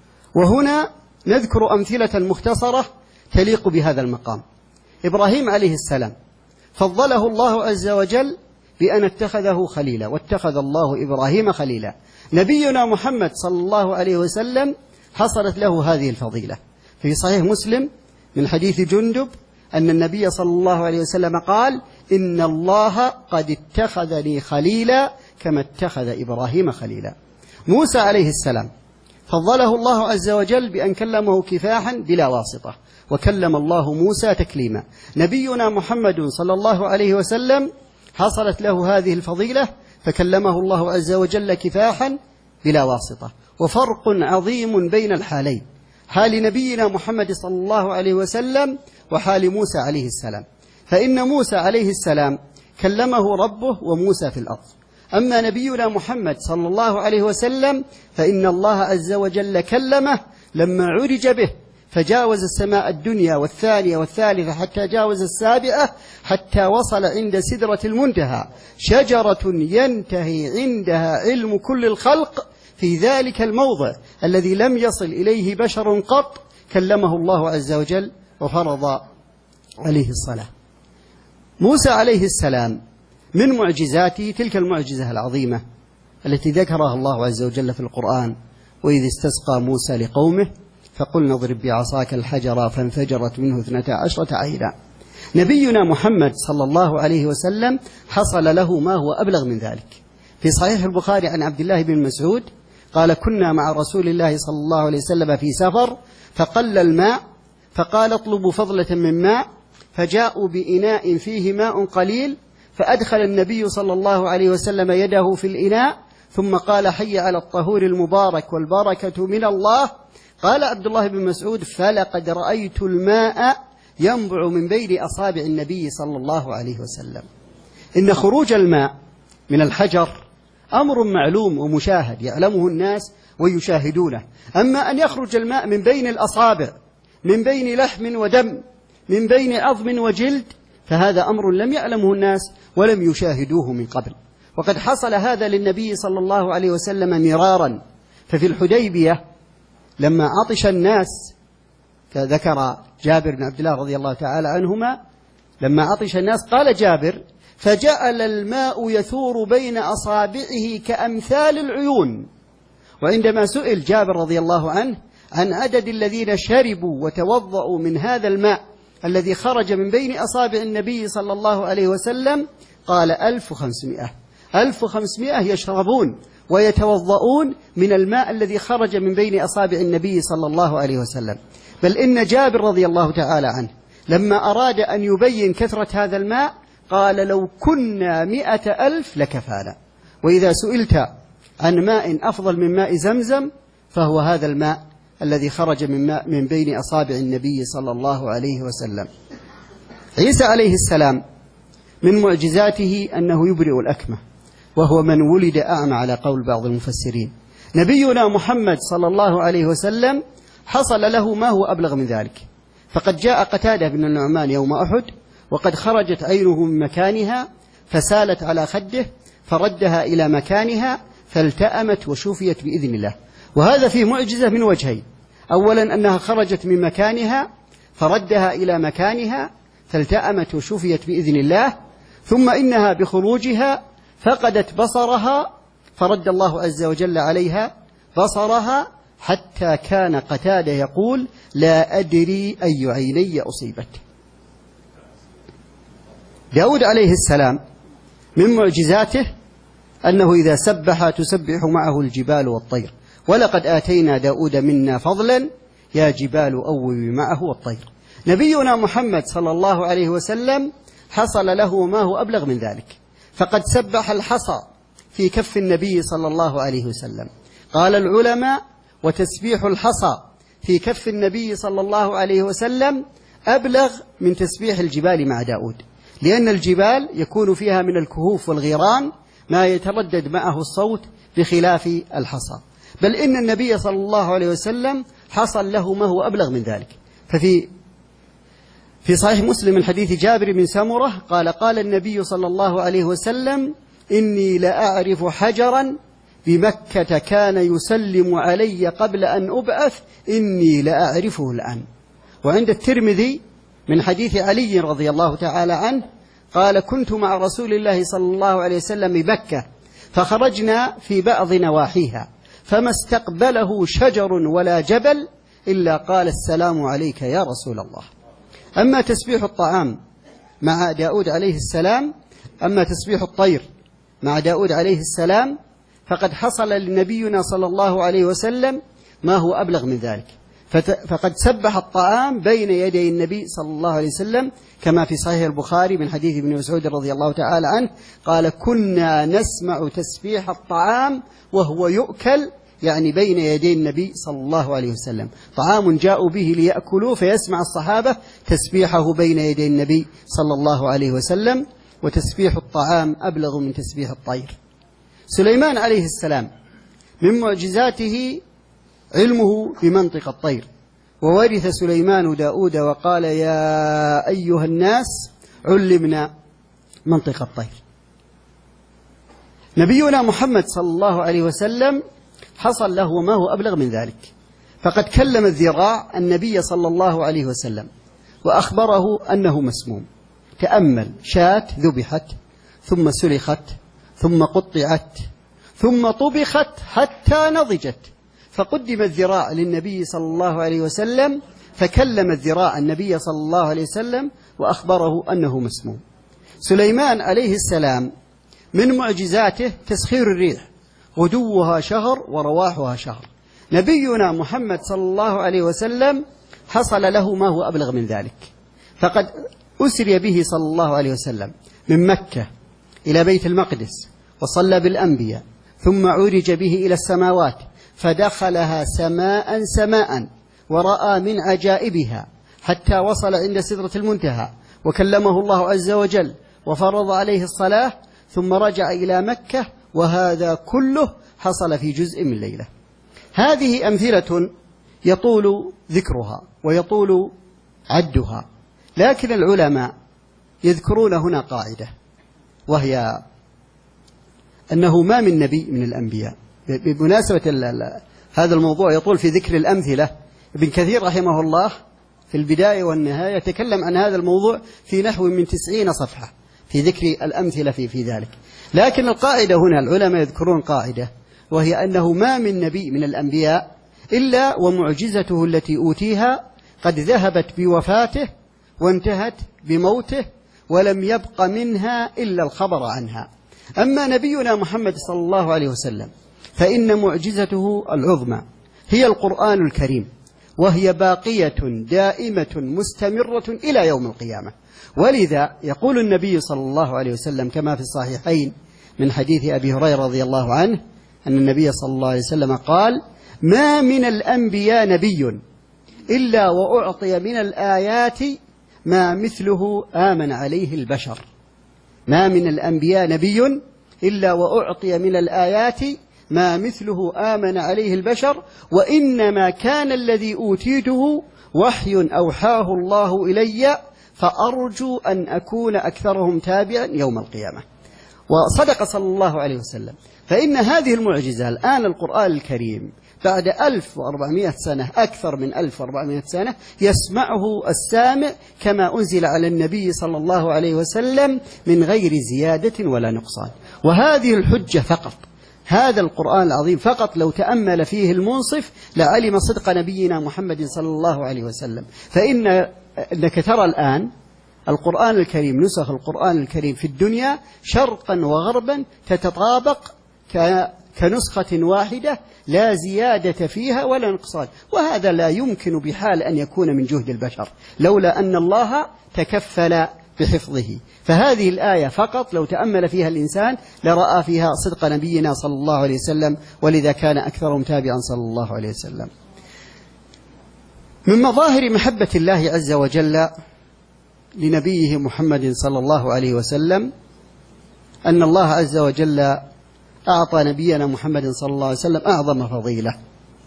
وهنا نذكر أمثلة مختصرة تليق بهذا المقام. إبراهيم عليه السلام فضله الله عز وجل بأن اتخذه خليلا، واتخذ الله إبراهيم خليلا. نبينا محمد صلى الله عليه وسلم حصلت له هذه الفضيلة. في صحيح مسلم من حديث جندب أن النبي صلى الله عليه وسلم قال: إن الله قد اتخذني خليلا كما اتخذ إبراهيم خليلا. موسى عليه السلام فضله الله عز وجل بأن كلمه كفاحا بلا واسطة، وكلم الله موسى تكليما. نبينا محمد صلى الله عليه وسلم حصلت له هذه الفضيلة فكلمه الله عز وجل كفاحا بلا واسطة. وفرق عظيم بين الحالين، حال نبينا محمد صلى الله عليه وسلم وحال موسى عليه السلام. فإن موسى عليه السلام كلمه ربه وموسى في الأرض، أما نبينا محمد صلى الله عليه وسلم فإن الله عز وجل كلمه لما عرج به، فجاوز السماء الدنيا والثانية والثالثة حتى جاوز السابعة، حتى وصل عند سدرة المنتهى، شجرة ينتهي عندها علم كل الخلق. في ذلك الموضع الذي لم يصل إليه بشر قط كلمه الله عز وجل وفرض عليه الصلاة. موسى عليه السلام من معجزاته تلك المعجزة العظيمة التي ذكرها الله عز وجل في القرآن: وإذ استسقى موسى لقومه فقلنا اضرب بعصاك الحجر فانفجرت منه 12 عينا. نبينا محمد صلى الله عليه وسلم حصل له ما هو أبلغ من ذلك. في صحيح البخاري عن عبد الله بن مسعود قال: كنا مع رسول الله صلى الله عليه وسلم في سفر فقل الماء، فقال: اطلبوا فضلة من ماء، فجاءوا بإناء فيه ماء قليل، فأدخل النبي صلى الله عليه وسلم يده في الإناء ثم قال: حي على الطهور المبارك والبركة من الله. قال عبد الله بن مسعود: فلقد رأيت الماء ينبع من بين أصابع النبي صلى الله عليه وسلم. إن خروج الماء من الحجر أمر معلوم ومشاهد يعلمه الناس ويشاهدونه، أما أن يخرج الماء من بين الأصابع، من بين لحم ودم، من بين عظم وجلد، فهذا أمر لم يعلمه الناس ولم يشاهدوه من قبل. وقد حصل هذا للنبي صلى الله عليه وسلم مرارا. ففي الحديبية لما عطش الناس، فذكر جابر بن عبد الله رضي الله تعالى عنهما: لما عطش الناس قال جابر: فجعل الماء يثور بين أصابعه كأمثال العيون. وعندما سئل جابر رضي الله عنه عن عدد الذين شربوا وتوضأوا من هذا الماء الذي خرج من بين أصابع النبي صلى الله عليه وسلم، قال: 1500 يشربون ويتوضؤون من الماء الذي خرج من بين أصابع النبي صلى الله عليه وسلم. بل إن جابر رضي الله تعالى عنه لما أراد أن يبين كثرة هذا الماء قال: لو كنا 100,000 لكفانا. وإذا سئلت عن ماء أفضل من ماء زمزم فهو هذا الماء الذي خرج من بين أصابع النبي صلى الله عليه وسلم. عيسى عليه السلام من معجزاته أنه يبرئ الأكمة، وهو من ولد أعمى على قول بعض المفسرين. نبينا محمد صلى الله عليه وسلم حصل له ما هو أبلغ من ذلك، فقد جاء قتادة بن النعمان يوم أحد وقد خرجت عينه من مكانها فسالت على خده فردها إلى مكانها فالتأمت وشفيت بإذن الله. وهذا فيه معجزة من وجهين: أولا أنها خرجت من مكانها فردها إلى مكانها فالتأمت وشفيت بإذن الله، ثم إنها بخروجها فقدت بصرها فرد الله عز وجل عليها بصرها، حتى كان قتادة يقول: لا أدري أي عيني أصيبت. داود عليه السلام من معجزاته أنه إذا سبح تسبح معه الجبال والطير، ولقد آتينا داود منا فضلا يا جبال أوبي معه والطير. نبينا محمد صلى الله عليه وسلم حصل له ما هو أبلغ من ذلك، فقد سبح الحصى في كف النبي صلى الله عليه وسلم. قال العلماء: وتسبيح الحصى في كف النبي صلى الله عليه وسلم أبلغ من تسبيح الجبال مع داود، لأن الجبال يكون فيها من الكهوف والغيران ما يتردد معه الصوت بخلاف الحصى. بل إن النبي صلى الله عليه وسلم حصل له ما هو أبلغ من ذلك. في صحيح مسلم من حديث جابر بن سمرة قال النبي صلى الله عليه وسلم: إني لأعرف حجرا بمكة كان يسلم علي قبل أن أبعث إني لأعرفه الآن. وعند الترمذي من حديث علي رضي الله تعالى عنه قال: كنت مع رسول الله صلى الله عليه وسلم بمكة فخرجنا في بعض نواحيها فما استقبله شجر ولا جبل إلا قال: السلام عليك يا رسول الله. أما تسبيح الطعام مع داود عليه السلام، أما تسبيح الطير مع داود عليه السلام، فقد حصل لنبينا صلى الله عليه وسلم ما هو أبلغ من ذلك، فقد سبح الطعام بين يدي النبي صلى الله عليه وسلم كما في صحيح البخاري من حديث ابن مسعود رضي الله تعالى عنه قال: كنا نسمع تسبيح الطعام وهو يؤكل، يعني بين يدي النبي صلى الله عليه وسلم. طعام جاءوا به ليأكلوا فيسمع الصحابة تسبيحه بين يدي النبي صلى الله عليه وسلم. وتسبيح الطعام أبلغ من تسبيح الطير. سليمان عليه السلام من معجزاته علمه بمنطق الطير، وورث سليمان داود وقال: يا أيها الناس علمنا منطق الطير. نبينا محمد صلى الله عليه وسلم حصل له ما هو أبلغ من ذلك، فقد كلم الذراع النبي صلى الله عليه وسلم وأخبره أنه مسموم. تأمل: شاة ذبحت ثم سلخت ثم قطعت ثم طبخت حتى نضجت، فقدم الذراع للنبي صلى الله عليه وسلم فكلم الذراع النبي صلى الله عليه وسلم وأخبره أنه مسموم. سليمان عليه السلام من معجزاته تسخير الريح، غدوها شهر ورواحها شهر. نبينا محمد صلى الله عليه وسلم حصل له ما هو أبلغ من ذلك، فقد أسري به صلى الله عليه وسلم من مكة إلى بيت المقدس وصلى بالأنبياء، ثم عرج به إلى السماوات فدخلها سماء سماء ورأى من عجائبها حتى وصل عند سدرة المنتهى وكلمه الله عز وجل وفرض عليه الصلاة، ثم رجع إلى مكة، وهذا كله حصل في جزء من ليلة. هذه أمثلة يطول ذكرها ويطول عدها، لكن العلماء يذكرون هنا قاعدة، وهي أنه ما من نبي من الأنبياء. بمناسبة هذا الموضوع يطول في ذكر الأمثلة. ابن كثير رحمه الله في البداية والنهاية يتكلم عن هذا الموضوع في نحو من 90 صفحة في ذكر الأمثلة في ذلك. لكن القاعدة هنا العلماء يذكرون قاعدة، وهي أنه ما من نبي من الأنبياء إلا ومعجزته التي أوتيها قد ذهبت بوفاته وانتهت بموته، ولم يبق منها إلا الخبر عنها. أما نبينا محمد صلى الله عليه وسلم فإن معجزته العظمى هي القرآن الكريم، وهي باقية دائمة مستمرة إلى يوم القيامة. ولذا يقول النبي صلى الله عليه وسلم كما في الصحيحين من حديث أبي هريرة رضي الله عنه أن النبي صلى الله عليه وسلم قال: ما من الأنبياء نبي إلا وأعطي من الآيات ما مثله آمن عليه البشر. ما من الأنبياء نبي إلا وأعطي من الآيات ما مثله آمن عليه البشر، وإنما كان الذي أوتيته وحي أوحاه الله إلي، فأرجو أن أكون أكثرهم تابعا يوم القيامة. وصدق صلى الله عليه وسلم. فإن هذه المعجزة الآن القرآن الكريم بعد 1400 سنة، أكثر من 1400 سنة، يسمعه السامع كما أنزل على النبي صلى الله عليه وسلم من غير زيادة ولا نقصان. وهذه الحجة فقط، هذا القرآن العظيم فقط لو تأمل فيه المنصف لعلم صدق نبينا محمد صلى الله عليه وسلم. فإنك ترى الآن القرآن الكريم، نسخ القرآن الكريم في الدنيا شرقا وغربا تتطابق كنسخة واحدة لا زيادة فيها ولا نقصان، وهذا لا يمكن بحال أن يكون من جهد البشر لولا أن الله تكفل بحفظه. فهذه الآية فقط لو تأمل فيها الإنسان لرأى فيها صدق نبينا صلى الله عليه وسلم، ولذا كان أكثرهم تابعا صلى الله عليه وسلم. من مظاهر محبة الله عز وجل لنبيه محمد صلى الله عليه وسلم أن الله عز وجل أعطى نبينا محمد صلى الله عليه وسلم أعظم فضيلة.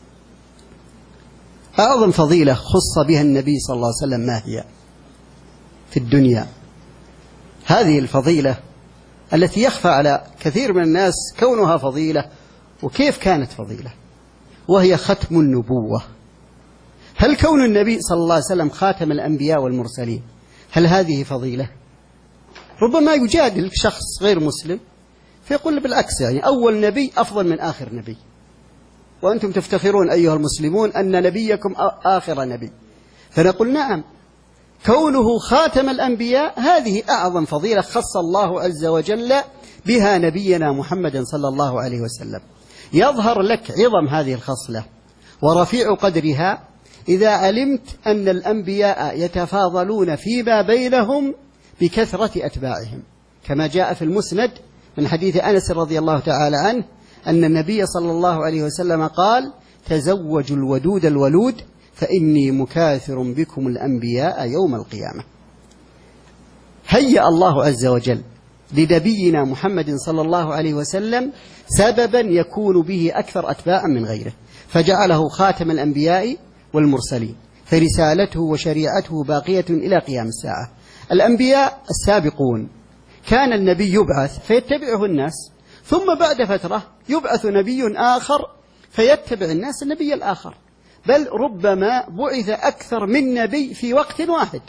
أعظم فضيلة خص بها النبي صلى الله عليه وسلم ما هي في الدنيا؟ هذه الفضيلة التي يخفى على كثير من الناس كونها فضيلة، وكيف كانت فضيلة، وهي ختم النبوة. هل كون النبي صلى الله عليه وسلم خاتم الأنبياء والمرسلين هل هذه فضيلة؟ ربما يجادل شخص غير مسلم فيقول بالعكس، يعني أول نبي أفضل من آخر نبي، وأنتم تفتخرون أيها المسلمون أن نبيكم آخر نبي. فنقول نعم، كونه خاتم الأنبياء هذه أعظم فضيلة خص الله عز وجل بها نبينا محمد صلى الله عليه وسلم. يظهر لك عظم هذه الخصلة ورفيع قدرها إذا علمت أن الأنبياء يتفاضلون فيما بينهم بكثرة أتباعهم، كما جاء في المسند من حديث أنس رضي الله تعالى عنه أن النبي صلى الله عليه وسلم قال: تزوجوا الودود الولود فإني مكاثر بكم الأنبياء يوم القيامة. هيأ الله عز وجل لنبينا محمد صلى الله عليه وسلم سببا يكون به أكثر أتباعا من غيره، فجعله خاتم الأنبياء والمرسلين، فرسالته وشريعته باقية إلى قيام الساعة. الأنبياء السابقون كان النبي يبعث فيتبعه الناس، ثم بعد فترة يبعث نبي آخر فيتبع الناس النبي الآخر، بل ربما بعث أكثر من نبي في وقت واحد،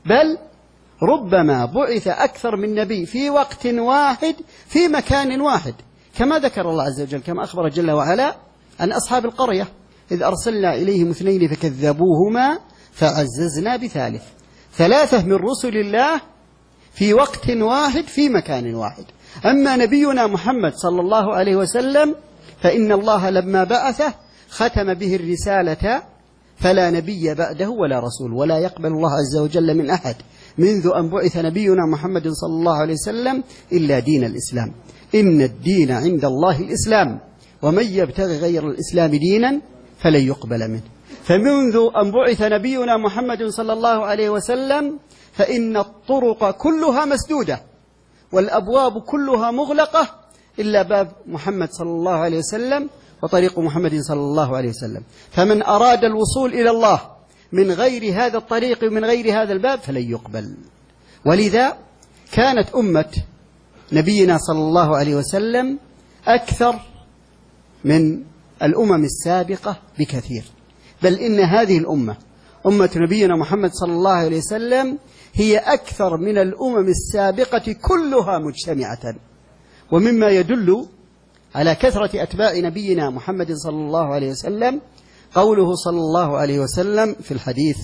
في وقت واحد في مكان واحد، كما ذكر الله عز وجل، كما أخبر جل وعلا عن أصحاب القرية إذ أرسلنا إليهم 2 فكذبوهما فعززنا ب3، 3 من رسل الله في وقت واحد في مكان واحد. أما نبينا محمد صلى الله عليه وسلم فإن الله لما بعثه ختم به الرسالة، فلا نبي بعده ولا رسول، ولا يقبل الله عز وجل من أحد منذ أن بعث نبينا محمد صلى الله عليه وسلم إلا دين الإسلام. إن الدين عند الله الإسلام، ومن يبتغي غير الإسلام دينا فلن يقبل منه. فمنذ أن بعث نبينا محمد صلى الله عليه وسلم فإن الطرق كلها مسدودة والأبواب كلها مغلقة إلا باب محمد صلى الله عليه وسلم وطريق محمد صلى الله عليه وسلم. فمن أراد الوصول إلى الله من غير هذا الطريق ومن غير هذا الباب فلن يقبل. ولذا كانت أمة نبينا صلى الله عليه وسلم أكثر من الأمم السابقة بكثير، بل إن هذه الأمة أمة نبينا محمد صلى الله عليه وسلم هي أكثر من الأمم السابقة كلها مجتمعة. ومما يدل على كثرة أتباع نبينا محمد صلى الله عليه وسلم قوله صلى الله عليه وسلم في الحديث: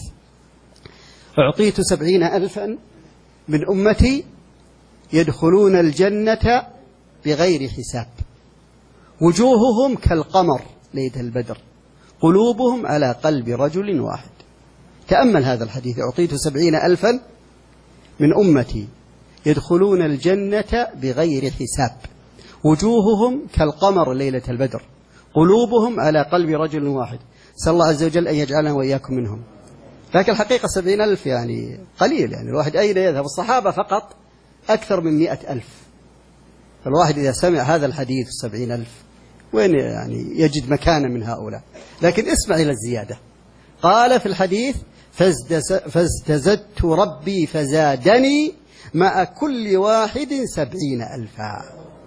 أعطيت 70,000 من أمتي يدخلون الجنة بغير حساب، وجوههم كالقمر ليلة البدر، قلوبهم على قلب رجل واحد. تأمل هذا الحديث: أعطيت 70,000 من أمتي يدخلون الجنة بغير حساب، وجوههم كالقمر ليلة البدر، قلوبهم على قلب رجل واحد. سأل الله عز وجل أن يجعلنا وإياكم منهم. لكن الحقيقة 70,000 يعني قليل، يعني الواحد أين يذهب؟ الصحابة فقط أكثر من 100,000. فالواحد إذا سمع هذا الحديث 70,000 وين يعني يجد مكانا من هؤلاء؟ لكن اسمع إلى الزيادة. قال في الحديث: فازدزدت ربي فزادني مع كل واحد 70,000.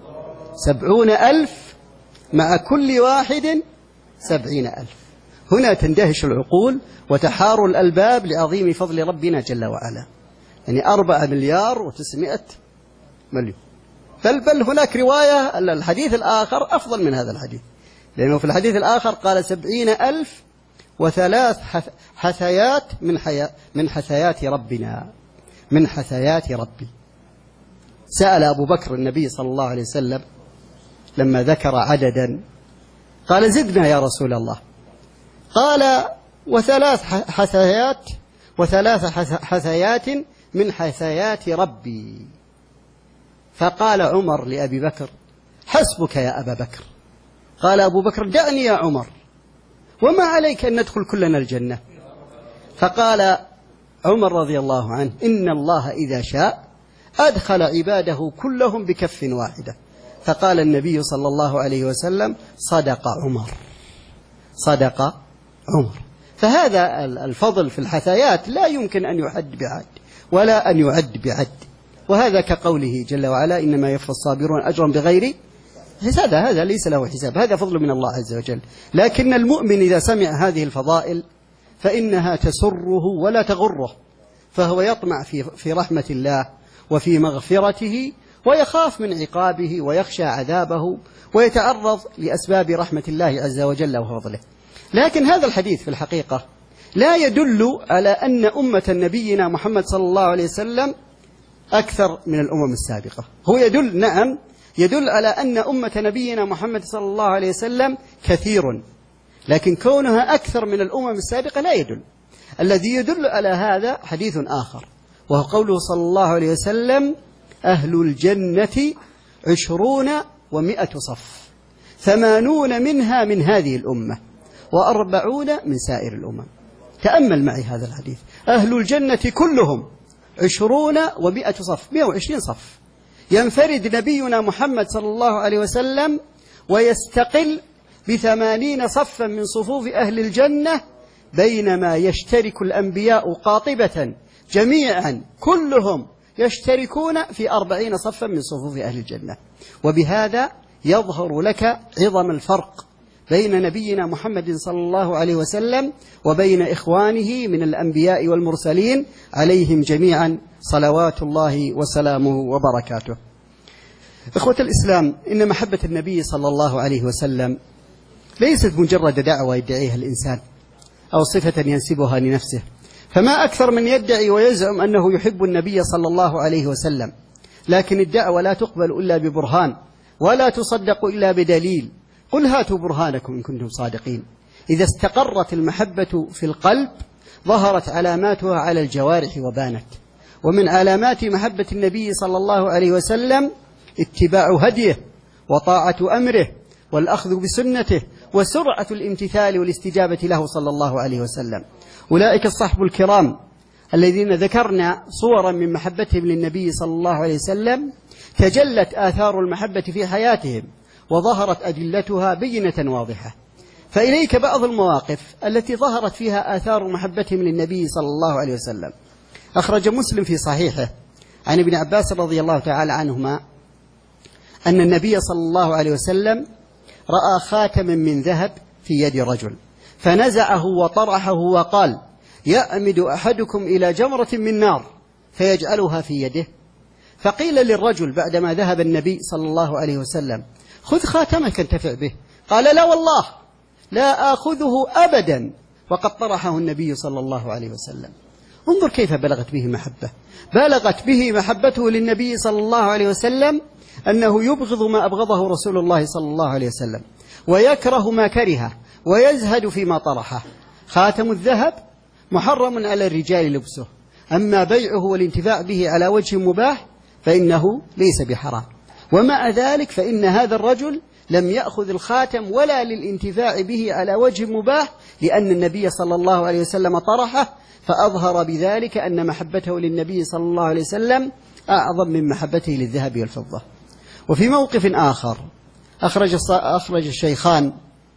70,000 مع كل واحد 70,000. هنا تندهش العقول وتحار الألباب لعظيم فضل ربنا جل وعلا، يعني 4,900,000,000. بل هناك رواية الحديث الآخر أفضل من هذا الحديث، لأنه في الحديث الآخر قال 70,000 و3 حثيات من حثيات ربنا، من حثيات ربي. سأل أبو بكر النبي صلى الله عليه وسلم لما ذكر عددا قال زدنا يا رسول الله. قال وثلاث حثيات من حثيات ربي. فقال عمر لأبي بكر حسبك يا أبا بكر. قال أبو بكر دعني يا عمر، وما عليك أن ندخل كلنا الجنة. فقال عمر رضي الله عنه إن الله إذا شاء أدخل عباده كلهم بكف واحدة. فقال النبي صلى الله عليه وسلم صدق عمر، صدق عمر. فهذا الفضل في الحثيات لا يمكن أن يحد بعد ولا أن يعد بعد. وهذا كقوله جل وعلا إنما يوفى الصابرون أجرا بغير حساب. هذا ليس له حساب، هذا فضل من الله عز وجل. لكن المؤمن إذا سمع هذه الفضائل فإنها تسره ولا تغره، فهو يطمع في رحمة الله وفي مغفرته، ويخاف من عقابه ويخشى عذابه، ويتعرض لأسباب رحمة الله عز وجل وفضله. لكن هذا الحديث في الحقيقة لا يدل على أن أمة نبينا محمد صلى الله عليه وسلم أكثر من الأمم السابقة. هو يدل، نعم، يدل على أن أمة نبينا محمد صلى الله عليه وسلم كثير، لكن كونها أكثر من الأمم السابقة لا يدل. الذي يدل على هذا حديث آخر، وهو قوله صلى الله عليه وسلم أهل الجنة 20 و100 صف، 80 منها من هذه الأمة و40 من سائر الأمم. تأمل معي هذا الحديث، أهل الجنة كلهم 20 و100 صف، 120 صف. ينفرد نبينا محمد صلى الله عليه وسلم ويستقل ب80 صفا من صفوف أهل الجنة، بينما يشترك الأنبياء قاطبة جميعا كلهم يشتركون في 40 صفا من صفوف أهل الجنة. وبهذا يظهر لك عظم الفرق بين نبينا محمد صلى الله عليه وسلم وبين إخوانه من الأنبياء والمرسلين عليهم جميعا صلوات الله وسلامه وبركاته. إخوة الإسلام، إن محبة النبي صلى الله عليه وسلم ليست مجرد دعوة يدعيها الإنسان أو صفة ينسبها لنفسه، فما أكثر من يدعي ويزعم أنه يحب النبي صلى الله عليه وسلم، لكن الدعوة لا تقبل إلا ببرهان ولا تصدق إلا بدليل. قل هاتوا برهانكم إن كنتم صادقين. إذا استقرت المحبة في القلب ظهرت علاماتها على الجوارح وبانت. ومن علامات محبة النبي صلى الله عليه وسلم اتباع هديه وطاعة أمره والأخذ بسنته وسرعة الامتثال والاستجابة له صلى الله عليه وسلم. أولئك الصحب الكرام الذين ذكرنا صورا من محبتهم للنبي صلى الله عليه وسلم تجلت آثار المحبة في حياتهم وظهرت أدلتها بينة واضحة. فإليك بعض المواقف التي ظهرت فيها آثار محبتهم للنبي صلى الله عليه وسلم. أخرج مسلم في صحيحه عن ابن عباس رضي الله تعالى عنهما أن النبي صلى الله عليه وسلم رأى خاتما من ذهب في يد رجل فنزعه وطرحه وقال يأمد أحدكم إلى جمرة من نار فيجعلها في يده. فقيل للرجل بعدما ذهب النبي صلى الله عليه وسلم خذ خاتمك انتفع به. قال لا والله لا آخذه أبدا، وقد طرحه النبي صلى الله عليه وسلم. انظر كيف بلغت به محبة، بلغت به محبته للنبي صلى الله عليه وسلم أنه يبغض ما أبغضه رسول الله صلى الله عليه وسلم ويكره ما كرهه ويزهد فيما طرحه. خاتم الذهب محرم على الرجال لبسه، أما بيعه والانتفاع به على وجه مباح فإنه ليس بحرام. ومع ذلك فإن هذا الرجل لم يأخذ الخاتم ولا للانتفاع به على وجه مباح، لأن النبي صلى الله عليه وسلم طرحه، فأظهر بذلك أن محبته للنبي صلى الله عليه وسلم أعظم من محبته للذهب والفضة. وفي موقف آخر أخرج الشيخان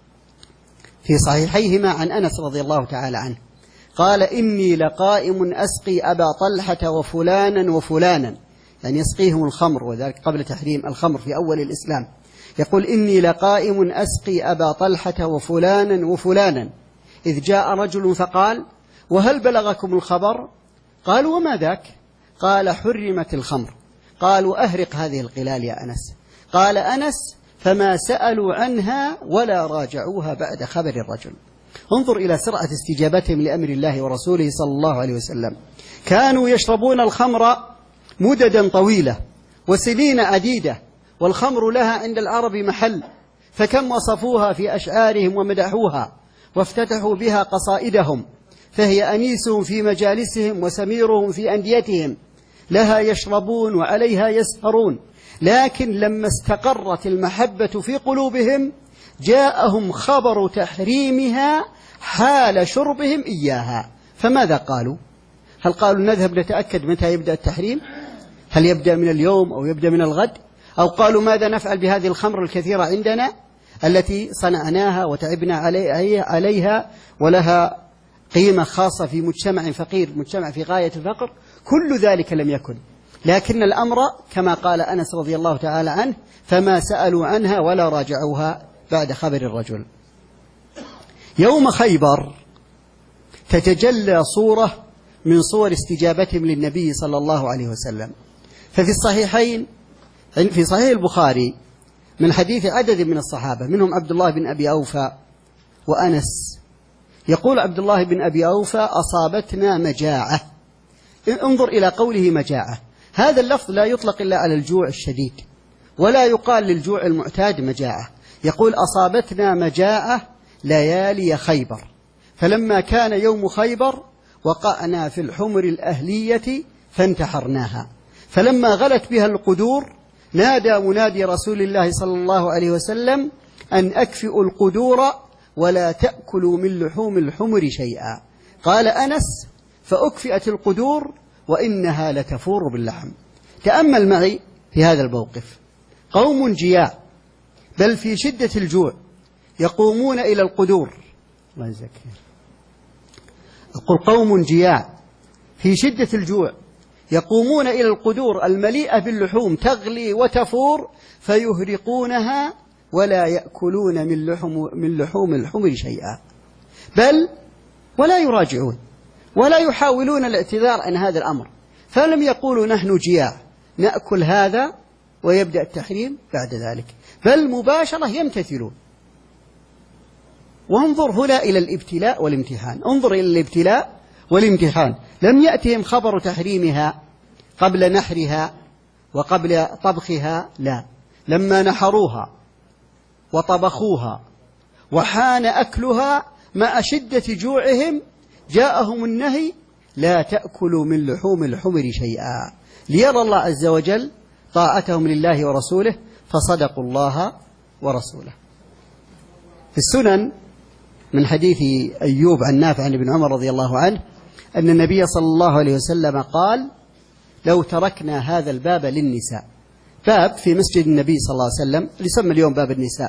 في صحيحيهما عن أنس رضي الله تعالى عنه قال إني لقائم أسقي أبا طلحة وفلانا وفلانا، يعني يسقيهم الخمر، وذلك قبل تحريم الخمر في أول الإسلام. يقول إني لقائم أسقي أبا طلحة وفلانا وفلانا إذ جاء رجل فقال وهل بلغكم الخبر؟ قالوا وما ذاك؟ قال حرمت الخمر. قالوا أهرق هذه القلال يا أنس. قال أنس فما سألوا عنها ولا راجعوها بعد خبر الرجل. انظر إلى سرعة استجابتهم لأمر الله ورسوله صلى الله عليه وسلم. كانوا يشربون الخمر مددا طويلة وسنين عديدة والخمر لها عند العرب محل، فكم وصفوها في أشعارهم ومدحوها وافتتحوا بها قصائدهم، فهي أنيسهم في مجالسهم وسميرهم في أنديتهم، لها يشربون وعليها يسهرون، لكن لما استقرت المحبة في قلوبهم جاءهم خبر تحريمها حال شربهم إياها. فماذا قالوا؟ هل قالوا نذهب نتأكد متى يبدأ التحريم؟ هل يبدأ من اليوم أو يبدأ من الغد؟ أو قالوا ماذا نفعل بهذه الخمر الكثيرة عندنا التي صنعناها وتعبنا عليها ولها قيمة خاصة في مجتمع فقير، مجتمع في غاية الفقر؟ كل ذلك لم يكن، لكن الأمر كما قال أنس رضي الله تعالى عنه: فما سألوا عنها ولا راجعوها بعد خبر الرجل. يوم خيبر تتجلى صورة من صور استجابتهم للنبي صلى الله عليه وسلم، ففي الصحيحين في صحيح البخاري من حديث عدد من الصحابة منهم عبد الله بن أبي أوفى وأنس، يقول عبد الله بن أبي أوفى: أصابتنا مجاعة. انظر إلى قوله مجاعة، هذا اللفظ لا يطلق إلا على الجوع الشديد، ولا يقال للجوع المعتاد مجاعة، يقول أصابتنا مجاعة ليالي خيبر، فلما كان يوم خيبر وقعنا في الحمر الأهلية فانتحرناها، فلما غلت بها القدور نادى منادي رسول الله صلى الله عليه وسلم أن أكفئوا القدور ولا تأكلوا من لحوم الحمر شيئا. قال أنس: فأكفئت القدور وإنها لتفور باللحم. تأمل معي في هذا الموقف، قوم جياع بل في شدة الجوع يقومون إلى القدور، الله يزكيه، أقول قوم جياع في شدة الجوع يقومون إلى القدور المليئة باللحوم تغلي وتفور فيهرقونها ولا يأكلون من لحوم الحمر شيئا، بل ولا يراجعون ولا يحاولون الاعتذار عن هذا الأمر، فلم يقولوا نحن جياع نأكل هذا ويبدأ التحريم بعد ذلك، بل مباشرة يمتثلون. وانظر هنا إلى الابتلاء والامتحان، انظر إلى الابتلاء والامتحان، لم يأتهم خبر تحريمها قبل نحرها وقبل طبخها، لا، لما نحروها وطبخوها وحان أكلها مع شدة جوعهم جاءهم النهي: لا تأكلوا من لحوم الحمر شيئا، ليرى الله عز وجل طاعتهم لله ورسوله فصدقوا الله ورسوله. في السنن من حديث أيوب عن نافع عن ابن عمر رضي الله عنه أن النبي صلى الله عليه وسلم قال: لو تركنا هذا الباب للنساء، باب في مسجد النبي صلى الله عليه وسلم يسمى اليوم باب النساء،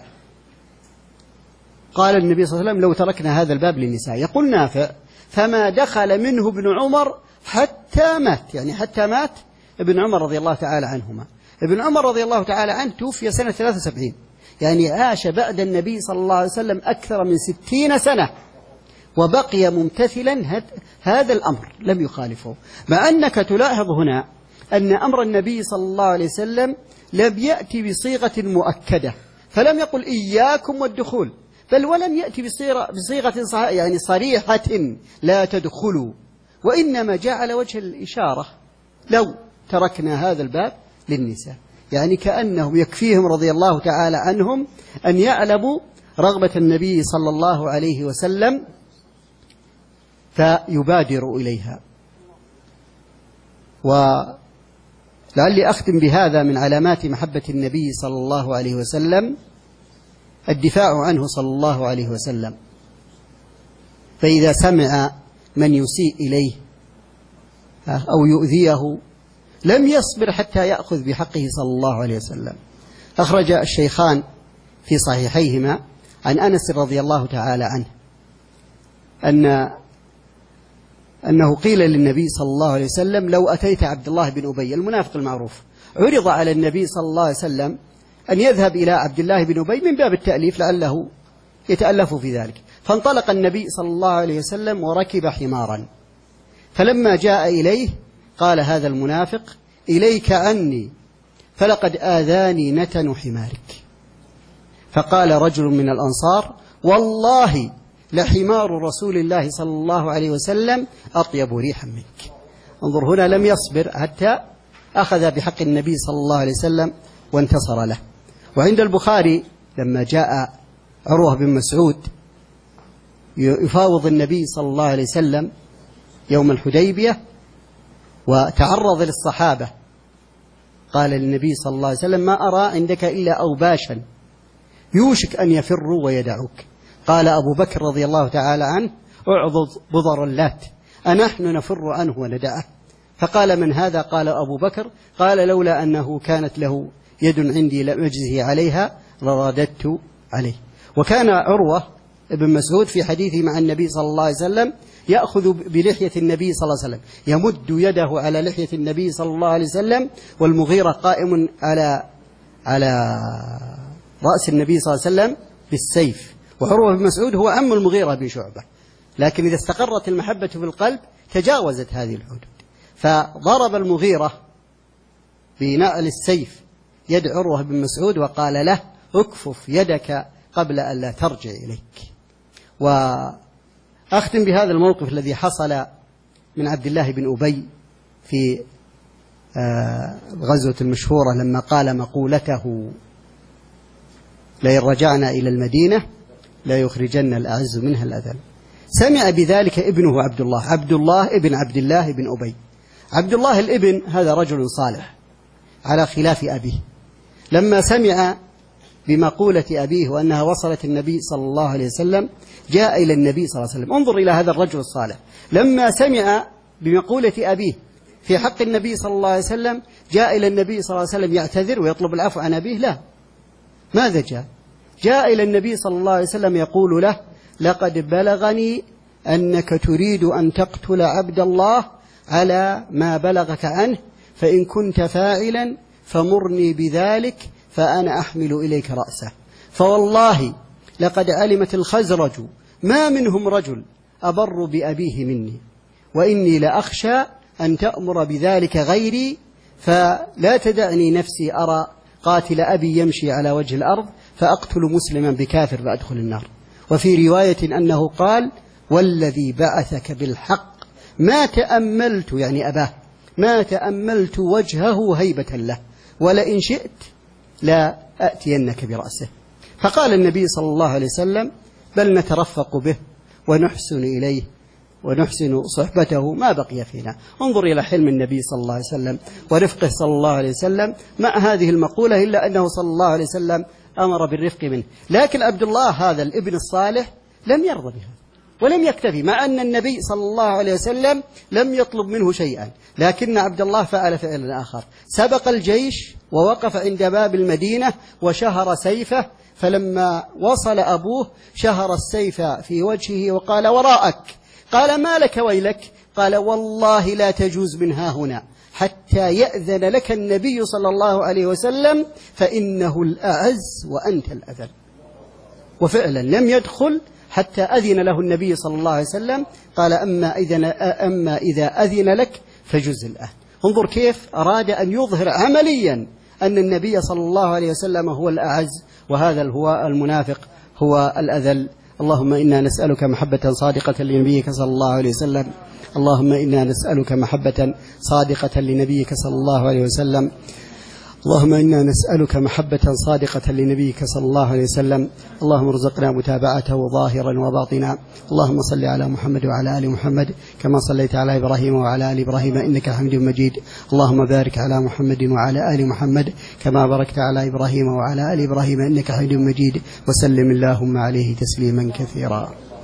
قال النبي صلى الله عليه وسلم: لو تركنا هذا الباب للنساء، يقول نافع: فما دخل منه ابن عمر حتى مات، يعني حتى مات ابن عمر رضي الله تعالى عنهما. ابن عمر رضي الله تعالى عنه توفي سنة 73، يعني عاش بعد النبي صلى الله عليه وسلم أكثر من 60 سنة، وبقي ممتثلا هذا الأمر لم يخالفه، مع أنك تلاحظ هنا أن أمر النبي صلى الله عليه وسلم لم يأتي بصيغة مؤكدة، فلم يقل إياكم والدخول، بل ولم يأتي بصيغة يعني صريحة لا تدخلوا، وإنما جعل وجه الإشارة: لو تركنا هذا الباب للنساء، يعني كأنهم يكفيهم رضي الله تعالى عنهم أن يعلموا رغبة النبي صلى الله عليه وسلم فيبادروا إليها. ولعلي أختم بهذا من علامات محبة النبي صلى الله عليه وسلم الدفاع عنه صلى الله عليه وسلم، فإذا سمع من يسيء إليه أو يؤذيه لم يصبر حتى يأخذ بحقه صلى الله عليه وسلم. أخرج الشيخان في صحيحيهما عن أنس رضي الله تعالى عنه أنه قيل للنبي صلى الله عليه وسلم: لو أتيت عبد الله بن أبي المنافق المعروف، عرض على النبي صلى الله عليه وسلم أن يذهب إلى عبد الله بن أبي من باب التأليف لعله يتألف في ذلك، فانطلق النبي صلى الله عليه وسلم وركب حمارا، فلما جاء إليه قال هذا المنافق: إليك عني فلقد آذاني نتن حمارك. فقال رجل من الأنصار: والله لحمار رسول الله صلى الله عليه وسلم أطيب ريحا منك. انظر هنا لم يصبر حتى أخذ بحق النبي صلى الله عليه وسلم وانتصر له. وعند البخاري لما جاء عروة بن مسعود يفاوض النبي صلى الله عليه وسلم يوم الحديبية وتعرض للصحابة، قال للنبي صلى الله عليه وسلم: ما أرى عندك إلا أوباشا يوشك أن يفروا ويدعوك. قال أبو بكر رضي الله تعالى عنه: اعضض بضر اللات، أنحن نفر عنه وندعه. فقال: من هذا؟ قال أبو بكر. قال: لولا أنه كانت له يد عندي لم أجزه عليها لرددت عليه. وكان عروة بن مسعود في حديثه مع النبي صلى الله عليه وسلم يأخذ بلحية النبي صلى الله عليه وسلم، يمد يده على لحية النبي صلى الله عليه وسلم، والمغيرة قائم على رأس النبي صلى الله عليه وسلم بالسيف. وعروة بن مسعود هو عم المغيرة بن شعبة، لكن إذا استقرت المحبة في القلب تجاوزت هذه الحدود، فضرب المغيرة بنعل السيف يد عروة بن مسعود وقال له: اكفف يدك قبل أن لا ترجع إليك. وأختم بهذا الموقف الذي حصل من عبد الله بن أبي في الغزوة المشهورة لما قال مقولته: لئن رجعنا إلى المدينة لا يخرجن الأعز منها الأذل. سمع بذلك ابنه عبد الله ابن عبد الله بن أبي. عبد الله الابن هذا رجل صالح على خلاف أبيه، لما سمع بمقولة أبيه وأنها وصلت النبي صلى الله عليه وسلم جاء إلى النبي صلى الله عليه وسلم. انظر إلى هذا الرجل الصالح، لما سمع بمقولة أبيه في حق النبي صلى الله عليه وسلم جاء إلى النبي صلى الله عليه وسلم يعتذر ويطلب العفو عن أبيه. لا، ماذا جاء إلى النبي صلى الله عليه وسلم يقول له: لقد بلغني أنك تريد أن تقتل عبد الله على ما بلغك عنه، فإن كنت فاعلا فمرني بذلك فأنا أحمل إليك رأسه. فوالله لقد علمت الخزرج ما منهم رجل أبر بأبيه مني، وإني لأخشى أن تأمر بذلك غيري، فلا تدعني نفسي أرى قاتل أبي يمشي على وجه الأرض فأقتل مسلما بكافر فأدخل النار. وفي رواية أنه قال: والذي بعثك بالحق ما تأملت، يعني أباه، ما تأملت وجهه هيبة له، ولئن شئت لا أأتينك برأسه. فقال النبي صلى الله عليه وسلم: بل نترفق به ونحسن إليه ونحسن صحبته ما بقي فينا. انظر إلى حلم النبي صلى الله عليه وسلم ورفقه صلى الله عليه وسلم مع هذه المقولة، إلا أنه صلى الله عليه وسلم أمر بالرفق منه. لكن عبد الله هذا الابن الصالح لم يرضى بها ولم يكتفي، مع أن النبي صلى الله عليه وسلم لم يطلب منه شيئا، لكن عبد الله فعل فعلا آخر. سبق الجيش ووقف عند باب المدينة وشهر سيفه، فلما وصل أبوه شهر السيف في وجهه وقال: وراءك. قال: ما لك ويلك؟ قال: والله لا تجوز منها هنا حتى يأذن لك النبي صلى الله عليه وسلم، فإنه الأعز وأنت الأذل. وفعلا لم يدخل حتى أذن له النبي صلى الله عليه وسلم. قال: أما إذا أذن لك فجز الآن. انظر كيف أراد أن يظهر عمليا أن النبي صلى الله عليه وسلم هو الأعز، وهذا هو المنافق هو الأذل. اللهم إنا نسألك محبة صادقة لنبيك صلى الله عليه وسلم. اللهم إنا نسألك محبة صادقة لنبيك صلى الله عليه وسلم. اللهم إنا نسألك محبة صادقة لنبيك صلى الله عليه وسلم. اللهم ارزقنا متابعته ظاهرا وباطنا. اللهم صل على محمد وعلى آل محمد كما صليت على إبراهيم وعلى آل إبراهيم إنك حميد مجيد. اللهم بارك على محمد وعلى آل محمد كما باركت على إبراهيم وعلى آل إبراهيم إنك حميد مجيد، وسلم اللهم عليه تسليما كثيرا.